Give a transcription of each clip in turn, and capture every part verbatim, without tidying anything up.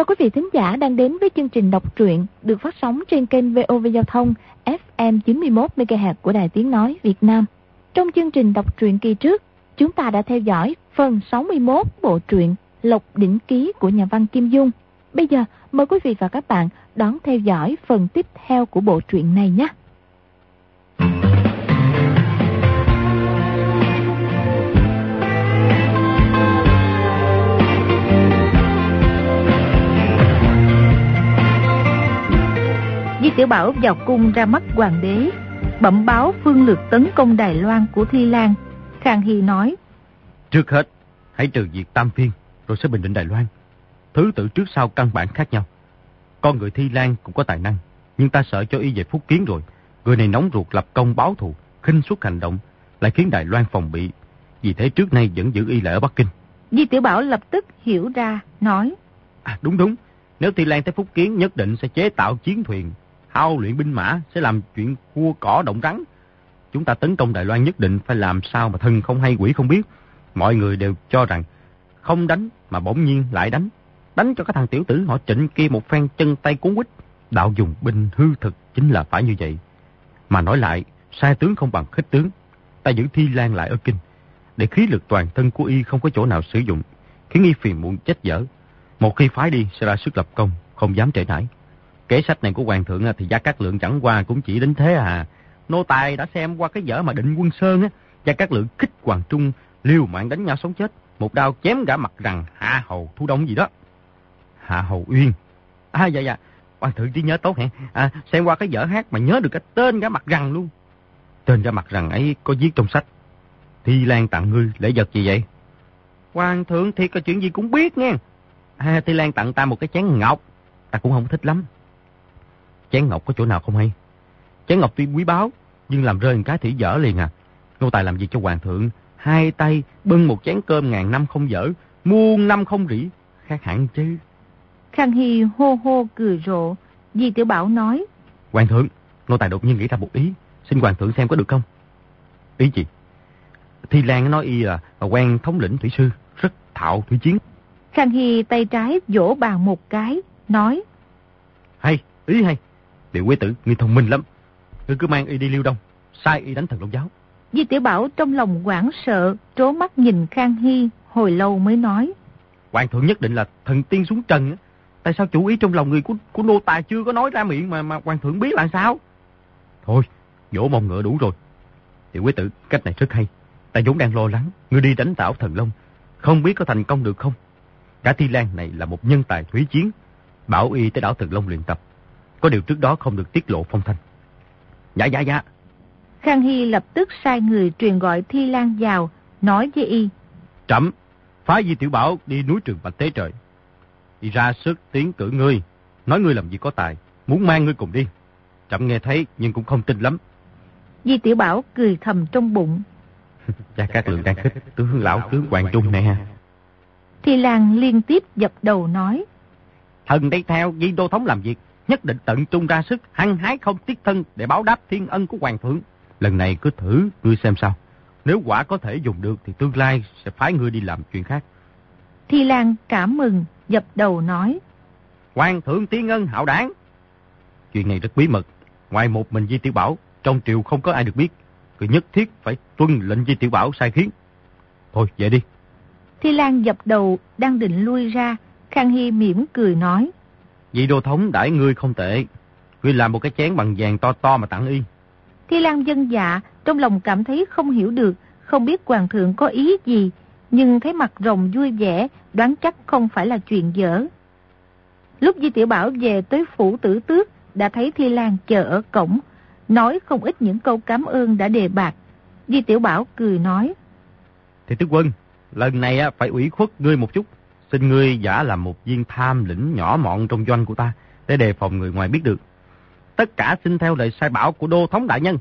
Chào quý vị thính giả đang đến với chương trình đọc truyện được phát sóng trên kênh vê o vê Giao thông ép em chín mươi mốt mê ga héc của Đài Tiếng Nói Việt Nam. Trong chương trình đọc truyện kỳ trước, chúng ta đã theo dõi phần sáu mươi mốt bộ truyện Lộc Đỉnh Ký của nhà văn Kim Dung. Bây giờ mời quý vị và các bạn đón theo dõi phần tiếp theo của bộ truyện này nhé. Di Tiểu Bảo vào cung ra mắt hoàng đế, bẩm báo phương lược tấn công Đài Loan của Thi Lan. Khang Hy nói: Trước hết, hãy trừ diệt Tam Phiên, rồi sẽ bình định Đài Loan. Thứ tự trước sau căn bản khác nhau. Con người Thi Lan cũng có tài năng, nhưng ta sợ cho y về Phúc Kiến rồi. Người này nóng ruột lập công báo thù, khinh suất hành động, lại khiến Đài Loan phòng bị. Vì thế trước nay vẫn giữ y lại ở Bắc Kinh. Di Tiểu Bảo lập tức hiểu ra, nói: À đúng đúng, nếu Thi Lan tới Phúc Kiến nhất định sẽ chế tạo chiến thuyền, hao luyện binh mã, sẽ làm chuyện cua cỏ động rắn. Chúng ta tấn công Đài Loan nhất định phải làm sao mà thần không hay quỷ không biết. Mọi người đều cho rằng không đánh mà bỗng nhiên lại đánh. Đánh cho cái thằng tiểu tử họ Trịnh kia một phen chân tay cuốn quýt. Đạo dùng binh hư thực chính là phải như vậy. Mà nói lại, sai tướng không bằng khích tướng. Ta giữ Thi Lan lại ở Kinh, để khí lực toàn thân của y không có chỗ nào sử dụng, khiến y phiền muộn chết dở. Một khi phái đi sẽ ra sức lập công, không dám trễ nải. Kế sách này của hoàng thượng thì Gia Cát Lượng chẳng qua cũng chỉ đến thế à. Nô tài đã xem qua cái vở mà Định Quân Sơn á, Gia Cát Lượng khích Hoàng Trung liều mạng đánh nhau sống chết, một đao chém cả mặt rằng Hạ Hầu Thu Đông gì đó. Hạ Hầu Uyên. À dạ dạ, hoàng thượng trí nhớ tốt hả? À, xem qua cái vở hát mà nhớ được cái tên cả mặt rằng luôn. Tên cả mặt rằng ấy có viết trong sách. Thi Lan tặng ngươi lễ vật gì vậy? Hoàng thượng thiệt có chuyện gì cũng biết nghe. À, Thi Lan tặng ta một cái chén ngọc, ta cũng không thích lắm. Chén ngọc có chỗ nào không hay? Chén ngọc tuy quý báu, nhưng làm rơi một cái thì dở liền à. Nô tài làm gì cho hoàng thượng, hai tay bưng một chén cơm ngàn năm không dở, muôn năm không rỉ, khác hẳn chứ. Khang Hy hô hô cười rộ. Di Tiểu Bảo nói: Hoàng thượng, nô tài đột nhiên nghĩ ra một ý, xin hoàng thượng xem có được không? Ý gì? Thi Lan nói y là quen thống lĩnh thủy sư, rất thạo thủy chiến. Khang Hy tay trái vỗ bàn một cái, nói: Hay, ý hay. Điệu quế tử, ngươi thông minh lắm. Ngươi cứ mang y đi Liêu Đông, sai y đánh Thần Long Giáo. Di Tiểu Bảo trong lòng hoảng sợ, trố mắt nhìn Khang Hy, hồi lâu mới nói: Hoàng thượng nhất định là thần tiên xuống trần á. Tại sao chủ ý trong lòng người của, của nô tài chưa có nói ra miệng mà, mà hoàng thượng biết là sao? Thôi, vỗ mông ngựa đủ rồi. Điệu quế tử, cách này rất hay. Ta vốn đang lo lắng, ngươi đi đánh đảo Thần Long, không biết có thành công được không? Cả Thi Lan này là một nhân tài thủy chiến, bảo y tới đảo Thần Long luyện tập. Có điều trước đó không được tiết lộ phong thanh. Dạ dạ dạ. Khang Hy lập tức sai người truyền gọi Thi Lan vào, nói với y: Trẫm phái Di Tiểu Bảo đi núi Trường Bạch Tế Trời, đi ra sức tiến cử ngươi, nói ngươi làm gì có tài, muốn mang ngươi cùng đi. Trẫm nghe thấy nhưng cũng không tin lắm. Di Tiểu Bảo cười thầm trong bụng. Gia Cát Lượng đang khích tướng lão tướng Hoàng Trung nè. Thi Lan liên tiếp dập đầu nói: Thần đây theo Di Đô Thống làm việc, nhất định tận trung ra sức, hăng hái không tiếc thân để báo đáp thiên ân của hoàng thượng. Lần này cứ thử ngươi xem sao. Nếu quả có thể dùng được thì tương lai sẽ phái ngươi đi làm chuyện khác. Thi Lan cảm mừng, dập đầu nói: Hoàng thượng thiên ân hạo đáng. Chuyện này rất bí mật, ngoài một mình Di Tiểu Bảo, trong triều không có ai được biết. Cứ nhất thiết phải tuân lệnh Di Tiểu Bảo sai khiến. Thôi về đi. Thi Lan dập đầu đang định lui ra, Khang Hy mỉm cười nói: Vị Đô Thống đãi ngươi không tệ, ngươi làm một cái chén bằng vàng to to mà tặng y. Thi Lan vâng dạ, trong lòng cảm thấy không hiểu được, không biết hoàng thượng có ý gì, nhưng thấy mặt rồng vui vẻ, đoán chắc không phải là chuyện dở. Lúc Di Tiểu Bảo về tới phủ Tử Tước, đã thấy Thi Lan chờ ở cổng, nói không ít những câu cảm ơn đã đề bạc. Di Tiểu Bảo cười nói: Thì tướng quân, lần này phải ủy khuất ngươi một chút. Xin ngươi giả làm một viên tham lĩnh nhỏ mọn trong doanh của ta, để đề phòng người ngoài biết được. Tất cả xin theo lời sai bảo của Đô Thống đại nhân.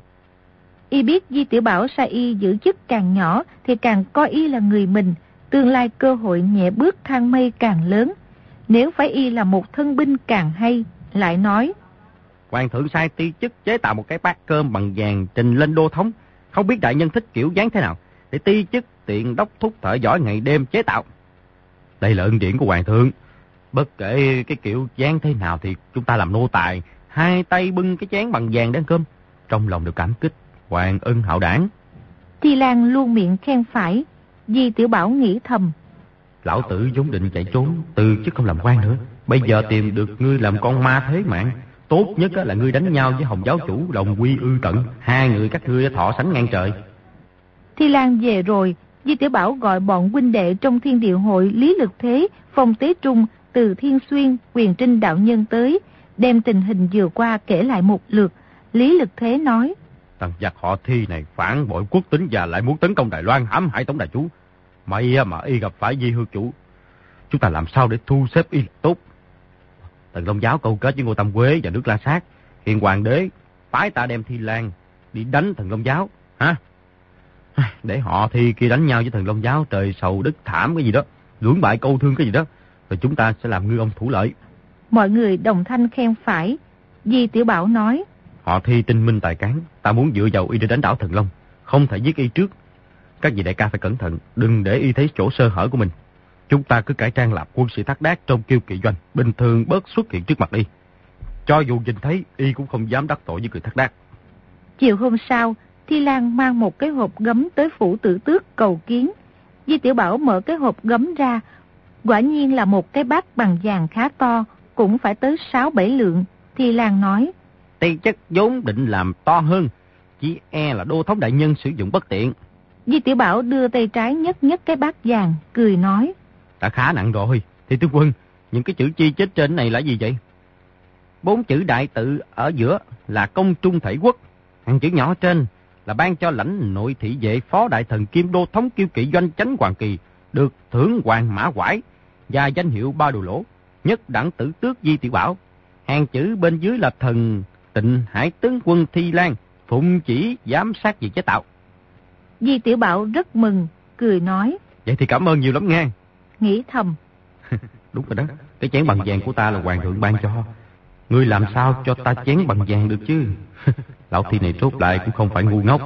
Y biết Di Tiểu Bảo sai y giữ chức càng nhỏ thì càng coi y là người mình, tương lai cơ hội nhẹ bước thang mây càng lớn. Nếu phải y là một thân binh càng hay, lại nói: Hoàng thượng sai ti chức chế tạo một cái bát cơm bằng vàng trình lên Đô Thống, không biết đại nhân thích kiểu dáng thế nào, để ti chức tiện đốc thúc thợ giỏi ngày đêm chế tạo. Đây là ân điển của hoàng thượng. Bất kể cái kiểu dáng thế nào thì chúng ta làm nô tài, hai tay bưng cái chén bằng vàng để ăn cơm, trong lòng đều cảm kích, hoàng ân hạo đảng. Thi Lan luôn miệng khen phải, Di Tiểu Bảo nghĩ thầm. Lão tử vốn định chạy trốn, từ chứ không làm quan nữa. Bây giờ tìm được ngươi làm con ma thế mạng. Tốt nhất là ngươi đánh nhau với Hồng giáo chủ, đồng quy ư tận. Hai người các ngươi thọ sánh ngang trời. Thi Lan về rồi, Di Tiểu Bảo gọi bọn huynh đệ trong Thiên Địa hội Lý Lực Thế, Phong Tế Trung, Từ Thiên Xuyên, Quyền Trinh đạo nhân tới, đem tình hình vừa qua kể lại một lượt. Lý Lực Thế nói: Thằng giặc họ Thi này phản bội quốc tính và lại muốn tấn công Đài Loan, hãm hại Tổng đại chủ. May mà y gặp phải Di Hư chủ, chúng ta làm sao để thu xếp y tốt. Thần Long giáo câu kết với Ngô Tam Quế và nước La Sát, hiện hoàng đế phái ta đem Thi Lan đi đánh Thần Long giáo, hả? Để họ Thi kia đánh nhau với Thần Long giáo, trời sầu đất thảm cái gì đó, lưỡng bại câu thương cái gì đó, rồi chúng ta sẽ làm ngư ông thủ lợi. Mọi người đồng thanh khen phải. Di Tiểu Bảo nói: Họ Thi tinh minh tài cán, ta muốn dựa vào y để đánh đảo Thần Long, không thể giết y trước. Các vị đại ca phải cẩn thận, đừng để y thấy chỗ sơ hở của mình. Chúng ta cứ cải trang làm quân sĩ thác đác trong Kiêu Kỵ doanh, bình thường bớt xuất hiện trước mặt y. Cho dù nhìn thấy, y cũng không dám đắc tội với người thác đác. Chiều hôm sau, Thi Lan mang một cái hộp gấm tới phủ Tử Tước cầu kiến. Di Tiểu Bảo mở cái hộp gấm ra, quả nhiên là một cái bát bằng vàng khá to, cũng phải tới sáu bảy lượng. Thi Lan nói: Tây chất vốn định làm to hơn, chỉ e là đô thống đại nhân sử dụng bất tiện. Di Tiểu Bảo đưa tay trái nhấc nhấc cái bát vàng, cười nói: Đã khá nặng rồi. Thì tướng quân, những cái chữ chi chết trên này là gì vậy? Bốn chữ đại tự ở giữa là công trung thể quốc, hàng chữ nhỏ trên là ban cho lãnh nội thị vệ phó đại thần kim đô thống Kiêu Kỵ doanh Chánh Hoàng Kỳ được thưởng hoàng mã quải và danh hiệu ba đồ lỗ, nhất đẳng tử tước Di Tiểu Bảo. Hàng chữ bên dưới là thần Tịnh Hải tướng quân Thi Lan phụng chỉ giám sát việc chế tạo. Di Tiểu Bảo rất mừng, cười nói: Vậy thì cảm ơn nhiều lắm nghe. Nghĩ thầm: Đúng rồi đó, cái chén bằng vàng của ta là hoàng thượng ban cho. Ngươi làm sao cho ta chén bằng vàng được chứ? Lão Thi này rốt lại cũng không phải ngu ngốc.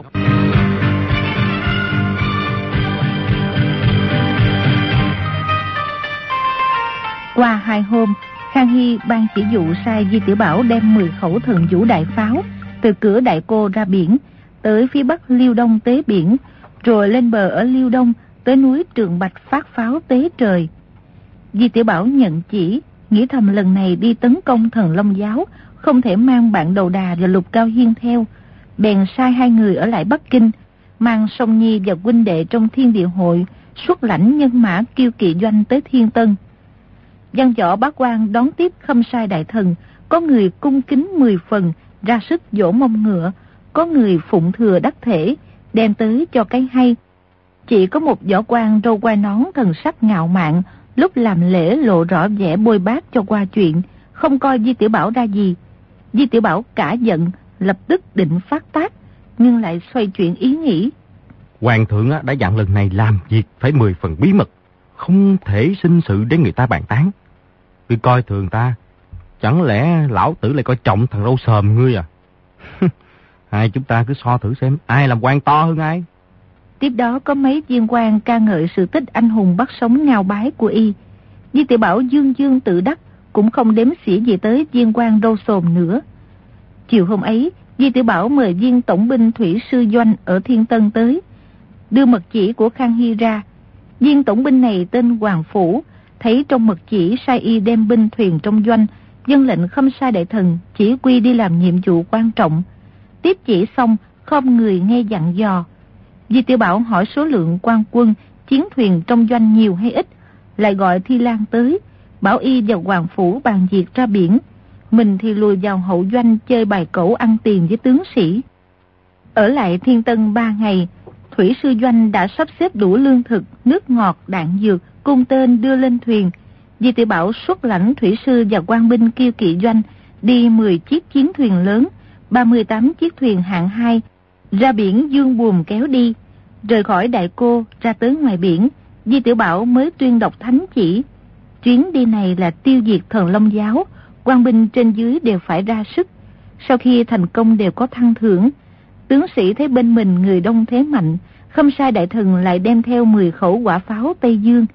Qua hai hôm, Khang Hy ban chỉ dụ sai Di Tiểu Bảo đem mười khẩu thần vũ đại pháo từ cửa Đại Cô ra biển, tới phía bắc Liêu Đông tế biển, rồi lên bờ ở Liêu Đông tới núi Trường Bạch phát pháo tế trời. Di Tiểu Bảo nhận chỉ, nghĩ thầm lần này đi tấn công Thần Long giáo, không thể mang bạn Đầu Đà và Lục Cao Hiên theo, bèn sai hai người ở lại Bắc Kinh, mang Song Nhi và huynh đệ trong Thiên Địa hội xuất lãnh nhân mã Kiêu Kỵ doanh tới Thiên Tân. Văn Võ bá quan đón tiếp Khâm Sai đại thần, có người cung kính mười phần, ra sức dỗ mông ngựa, có người phụng thừa đắc thể, đem tới cho cái hay. Chỉ có một võ quan râu quai nón thần sắc ngạo mạn, lúc làm lễ lộ rõ vẻ bôi bác cho qua chuyện, không coi Di Tiểu Bảo ra gì. Di Tiểu Bảo cả giận, lập tức định phát tác, nhưng lại xoay chuyện ý nghĩ. Hoàng thượng đã dặn lần này làm việc phải mười phần bí mật, không thể sinh sự để người ta bàn tán. Ngươi coi thường ta, chẳng lẽ lão tử lại coi trọng thằng râu sờm ngươi à? Hai chúng ta cứ so thử xem ai làm quan to hơn ai. Tiếp đó có mấy viên quan ca ngợi sự tích anh hùng bắt sống ngao bái của y. Di Tiểu Bảo dương dương tự đắc, cũng không đếm xỉa gì tới viên quan râu xồm nữa. Chiều hôm ấy, Di Tiểu Bảo mời viên tổng binh thủy sư doanh ở Thiên Tân tới, đưa mật chỉ của Khang Hy ra. Viên tổng binh này tên Hoàng Phủ, thấy trong mật chỉ sai y đem binh thuyền trong doanh, dân lệnh Khâm Sai đại thần chỉ quy đi làm nhiệm vụ quan trọng. Tiếp chỉ xong, không người nghe dặn dò. Di Tiểu Bảo hỏi số lượng quan quân, chiến thuyền trong doanh nhiều hay ít, lại gọi Thi Lan tới, bảo y và Hoàng Phủ bàn việc ra biển, mình thì lùi vào hậu doanh chơi bài cẩu ăn tiền với tướng sĩ. Ở lại Thiên Tân ba ngày, thủy sư doanh đã sắp xếp đủ lương thực, nước ngọt, đạn dược, cung tên đưa lên thuyền. Di Tiểu Bảo xuất lãnh thủy sư và quan binh Kiêu Kỵ doanh đi mười chiếc chiến thuyền lớn, ba mươi tám chiếc thuyền hạng hai, ra biển dương buồm kéo đi. Rời khỏi Đại Cô ra tới ngoài biển, Di Tiểu Bảo mới tuyên đọc thánh chỉ. Chuyến đi này là tiêu diệt Thần Long giáo, quan binh trên dưới đều phải ra sức. Sau khi thành công đều có thăng thưởng. Tướng sĩ thấy bên mình người đông thế mạnh, Khâm Sai đại thần lại đem theo mười khẩu quả pháo Tây Dương.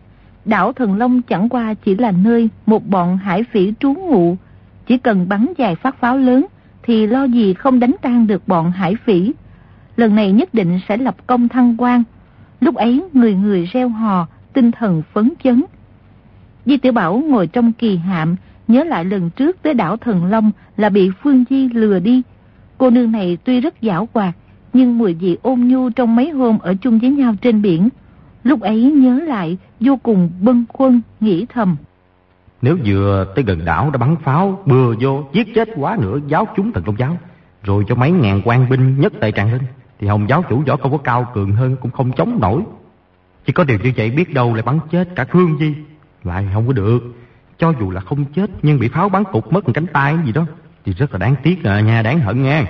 đảo Thần Long chẳng qua chỉ là nơi một bọn hải phỉ trú ngụ. Chỉ cần bắn vài phát pháo lớn thì lo gì không đánh tan được bọn hải phỉ. Lần này nhất định sẽ lập công thăng quan. Lúc ấy người người reo hò, tinh thần phấn chấn. Di Tiểu Bảo ngồi trong kỳ hạm, nhớ lại lần trước tới đảo Thần Long là bị Phương Di lừa đi. Cô nương này tuy rất giảo hoạt, nhưng mùi vị ôn nhu trong mấy hôm ở chung với nhau trên biển, lúc ấy nhớ lại vô cùng bâng khuâng, nghĩ thầm. Nếu vừa tới gần đảo đã bắn pháo bừa vô, giết chết quá nữa giáo chúng Thần Long giáo, rồi cho mấy ngàn quan binh nhất tề tràn lên, thì Hồng giáo chủ võ công có cao cường hơn cũng không chống nổi. Chỉ có điều như vậy biết đâu lại bắn chết cả Phương Di, lại không có được. Cho dù là không chết nhưng bị pháo bắn cục mất một cánh tay gì đó thì rất là đáng tiếc à nha, đáng hận nha.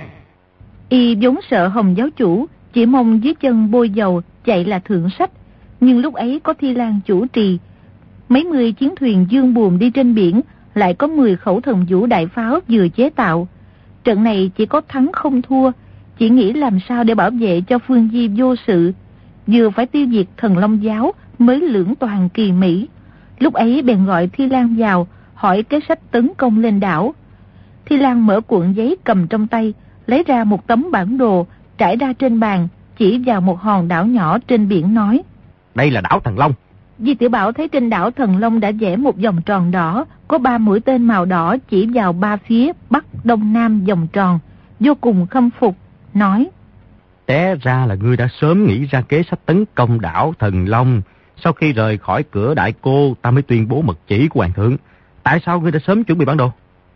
Y vốn sợ Hồng giáo chủ, chỉ mong dưới chân bôi dầu chạy là thượng sách. Nhưng lúc ấy có Thi Lan chủ trì, mấy mươi chiến thuyền dương buồm đi trên biển, lại có mười khẩu thần vũ đại pháo vừa chế tạo. Trận này chỉ có thắng không thua, chỉ nghĩ làm sao để bảo vệ cho Phương Di vô sự, vừa phải tiêu diệt Thần Long giáo mới lưỡng toàn kỳ mỹ. Lúc ấy bèn gọi Thi Lan vào, hỏi kế sách tấn công lên đảo. Thi Lan mở cuộn giấy cầm trong tay, lấy ra một tấm bản đồ trải ra trên bàn, chỉ vào một hòn đảo nhỏ trên biển nói: đây là đảo Thần Long. Di Tiểu Bảo thấy trên đảo Thần Long đã vẽ một vòng tròn đỏ, có ba mũi tên màu đỏ chỉ vào ba phía bắc, đông, nam vòng tròn, vô cùng khâm phục, nói: té ra là ngươi đã sớm nghĩ ra kế sách tấn công đảo Thần Long. Sau khi rời khỏi cửa Đại Cô, ta mới tuyên bố mật chỉ của hoàng thượng. Tại sao ngươi đã sớm chuẩn bị bản đồ?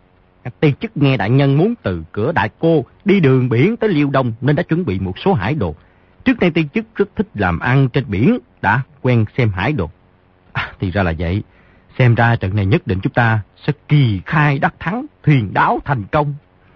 Ti chức nghe đại nhân muốn từ cửa Đại Cô đi đường biển tới Liêu Đông nên đã chuẩn bị một số hải đồ. Trước đây ti chức rất thích làm ăn trên biển, đã quen xem hải đồ. À, thì ra là vậy. Xem ra trận này nhất định chúng ta sẽ kỳ khai đắc thắng, thuyền đáo thành công.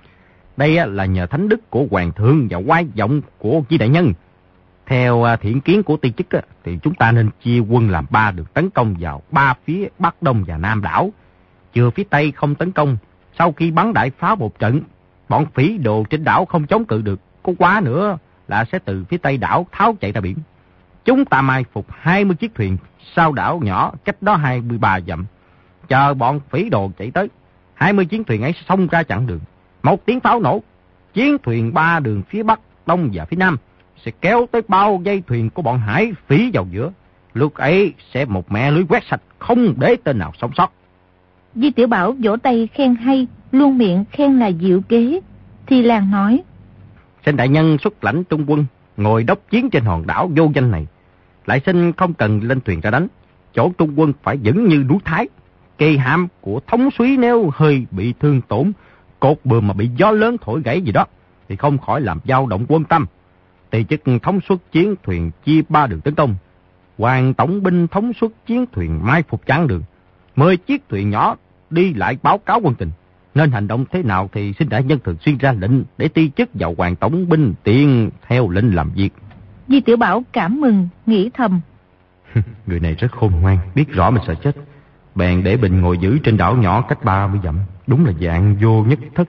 Đây là nhờ thánh đức của hoàng thượng và oai vọng của Di đại nhân. Theo thiện kiến của ti chức thì chúng ta nên chia quân làm ba đường tấn công vào ba phía bắc, đông và nam đảo. Chừa phía tây không tấn công. Sau khi bắn đại pháo một trận, bọn phỉ đồ trên đảo không chống cự được, có quá nữa là sẽ từ phía tây đảo tháo chạy ra biển. Chúng ta mai phục hai mươi chiếc thuyền sau đảo nhỏ cách đó hai mươi ba dặm, chờ bọn phỉ đồ chạy tới. hai mươi chiến thuyền ấy xông ra chặn đường. Một tiếng pháo nổ, chiến thuyền ba đường phía bắc, đông và phía nam sẽ kéo tới bao dây thuyền của bọn hải phỉ vào giữa. Lúc ấy sẽ một mẹ lưới quét sạch, không để tên nào sống sót. Di Tiểu Bảo vỗ tay khen hay, luôn miệng khen là diệu kế. Thi Lan nói: xin đại nhân xuất lãnh trung quân, ngồi đốc chiến trên hòn đảo vô danh này. Lại xin không cần lên thuyền ra đánh. Chỗ trung quân phải vững như núi Thái. Cây hạm của thống suý nếu hơi bị thương tổn, cột buồm mà bị gió lớn thổi gãy gì đó, thì không khỏi làm dao động quân tâm. Tỳ chức thống suất chiến thuyền chia ba đường tấn công. Hoàng tổng binh thống suất chiến thuyền mai phục chặn đường. Mười chiếc thuyền nhỏ đi lại báo cáo quân tình. Nên hành động thế nào thì xin đại nhân thường xuyên ra lệnh để ti chức vào hoàng tổng binh tiện theo lệnh làm việc. Di Tiểu Bảo cảm mừng, nghĩ thầm: người này rất khôn ngoan, biết rõ mình sợ chết. Bèn để Bình ngồi giữ trên đảo nhỏ cách ba mươi dặm. Đúng là dạng vô nhất thất.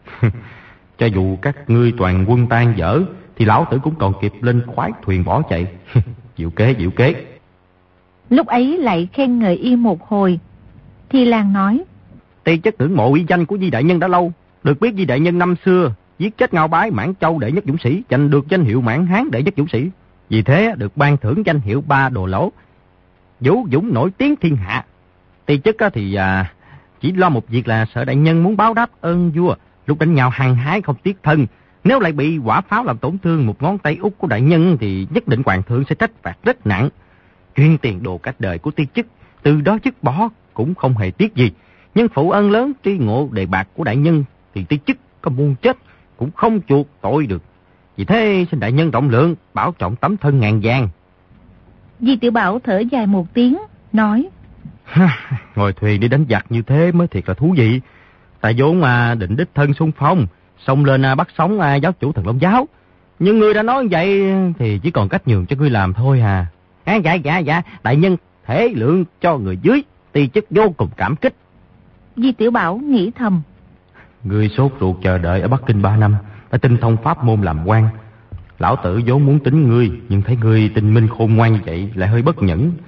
Cho dù các ngươi toàn quân tan dở thì lão tử cũng còn kịp lên khoái thuyền bỏ chạy. Diệu kế, diệu kế. Lúc ấy lại khen ngợi y một hồi. Thi Lan nói: ti chất ngưỡng mộ uy danh của Di đại nhân đã lâu. Được biết Di đại nhân năm xưa giết chết Ngao Bái, Mãn Châu đệ nhất dũng sĩ, giành được danh hiệu Mãn Hán đệ nhất dũng sĩ. Vì thế được ban thưởng danh hiệu ba đồ lỗ, vũ dũng nổi tiếng thiên hạ. Ti chất thì à, chỉ lo một việc là sợ đại nhân muốn báo đáp ơn vua, lúc đánh nhau hăng hái không tiếc thân. Nếu lại bị quả pháo làm tổn thương một ngón tay út của đại nhân thì nhất định hoàng thượng sẽ trách phạt rất nặng. Chuyên tiền đồ cách đời của ti chức, từ đó chức bỏ cũng không hề tiếc gì. Nhưng phụ ân lớn tri ngộ đề bạc của đại nhân thì ti chức có muôn chết cũng không chuộc tội được. Vì thế xin đại nhân rộng lượng, bảo trọng tấm thân ngàn vàng. Di Tiểu Bảo thở dài một tiếng, nói: ngồi thuyền đi đánh giặc như thế mới thiệt là thú vị. Ta vốn mà định đích thân xung phong, xông lên bắt sống giáo chủ Thần Long giáo. Nhưng ngươi đã nói vậy thì chỉ còn cách nhường cho ngươi làm thôi à. À dạ dạ dạ, đại nhân thể lượng cho người dưới, ti chức vô cùng cảm kích. Di Tiểu Bảo nghĩ thầm: ngươi sốt ruột chờ đợi ở Bắc Kinh ba năm, đã tinh thông pháp môn làm quan. Lão tử vốn muốn tính ngươi, nhưng thấy ngươi tinh minh khôn ngoan như vậy lại hơi bất nhẫn.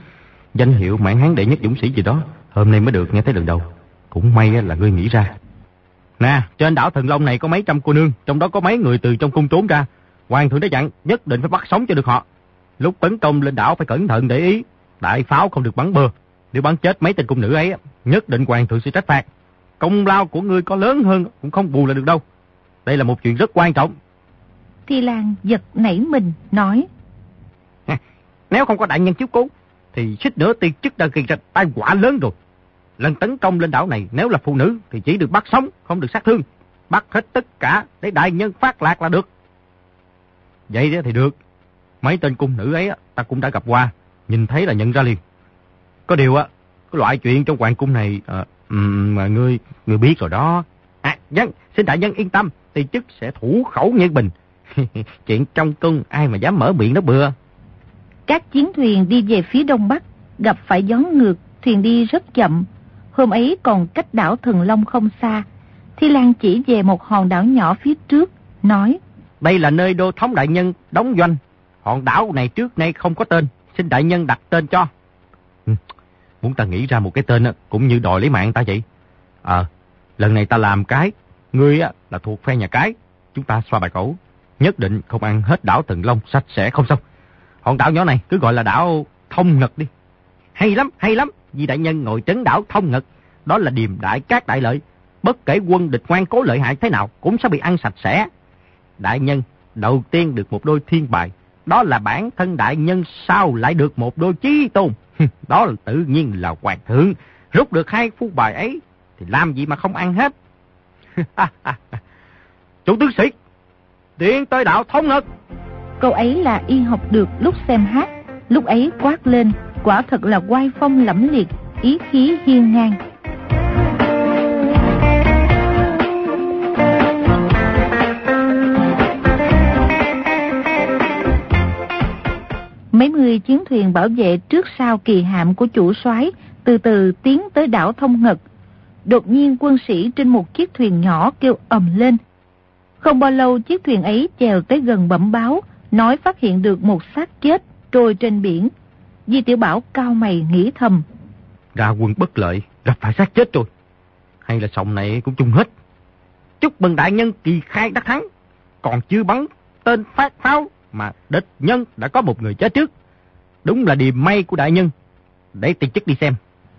Danh hiệu Mãn Hán đệ nhất dũng sĩ gì đó, hôm nay mới được nghe thấy lần đầu. Cũng may là ngươi nghĩ ra. Nè, trên đảo Thần Long này có mấy trăm cô nương, trong đó có mấy người từ trong cung trốn ra. Hoàng thượng đã dặn nhất định phải bắt sống cho được họ. Lúc tấn công lên đảo phải cẩn thận để ý, đại pháo không được bắn bừa. Nếu bắn chết mấy tên cung nữ ấy, nhất định hoàng thượng sẽ trách phạt. Công lao của ngươi có lớn hơn cũng không bù lại được đâu. Đây là một chuyện rất quan trọng. Thi Lan giật nảy mình nói: Nếu không có đại nhân chiếu cố thì suýt nữa tiên chức đã gây ra tai họa lớn rồi. Lần tấn công lên đảo này nếu là phụ nữ thì chỉ được bắt sống, không được sát thương. Bắt hết tất cả để đại nhân phát lạc là được. Vậy thì được. Mấy tên cung nữ ấy ta cũng đã gặp qua, nhìn thấy là nhận ra liền. Có điều á, cái loại chuyện trong hoàng cung này à, mà ngươi ngươi biết rồi đó. À, dân, xin đại nhân yên tâm, tiên chức sẽ thủ khẩu như bình. Chuyện trong cung ai mà dám mở miệng đó bừa. Các chiến thuyền đi về phía đông bắc, gặp phải gió ngược, thuyền đi rất chậm. Hôm ấy còn cách đảo Thần Long không xa. Thi Lan chỉ về một hòn đảo nhỏ phía trước, nói: Đây là nơi đô thống đại nhân đóng doanh. Hòn đảo này trước nay không có tên, xin đại nhân đặt tên cho. Ừ, muốn ta nghĩ ra một cái tên cũng như đòi lấy mạng ta vậy. Ờ, à, lần này ta làm cái, ngươi á là thuộc phe nhà cái, chúng ta xoa bài cổ, nhất định không ăn hết đảo Thần Long sạch sẽ không xong. Hòn đảo nhỏ này cứ gọi là đảo Thông Ngật đi. Hay lắm, hay lắm, vì đại nhân ngồi trấn đảo Thông Ngật, đó là điềm đại cát đại lợi. Bất kể quân địch ngoan cố lợi hại thế nào cũng sẽ bị ăn sạch sẽ. Đại nhân đầu tiên được một đôi thiên bài, đó là bản thân đại nhân sao lại được một đôi chí tôn. Đó là tự nhiên là hoàng thượng. Rút được hai phu bài ấy thì làm gì mà không ăn hết. Chủ tướng sĩ, tiến tới đảo Thông Ngật. Câu ấy là y học được lúc xem hát, lúc ấy quát lên, quả thật là oai phong lẫm liệt, ý khí hiên ngang. Mấy mươi chiến thuyền bảo vệ trước sau kỳ hạm của chủ soái từ từ tiến tới đảo Thông Ngật. Đột nhiên quân sĩ trên một chiếc thuyền nhỏ kêu ầm lên. Không bao lâu chiếc thuyền ấy chèo tới gần bẩm báo, nói phát hiện được một xác chết trôi trên biển. Di Tiểu Bảo cau mày nghĩ thầm: Ra quân bất lợi, gặp phải xác chết rồi. Hay là sòng này cũng chung hết. Chúc mừng đại nhân kỳ khai đắc thắng. Còn chưa bắn tên phát pháo mà địch nhân đã có một người chết trước. Đúng là điềm may của đại nhân. Để tiên chức đi xem.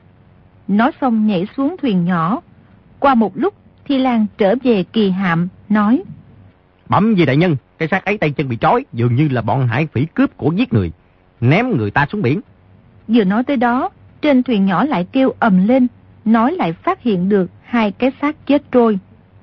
Nói xong nhảy xuống thuyền nhỏ. Qua một lúc Thi Lan trở về kỳ hạm, nói: Bẩm vì đại nhân, cái xác ấy tay chân bị trói, dường như là bọn hải phỉ cướp của giết người, ném người ta xuống biển. Vừa nói tới đó, trên thuyền nhỏ lại kêu ầm lên, nói lại phát hiện được hai cái xác chết trôi.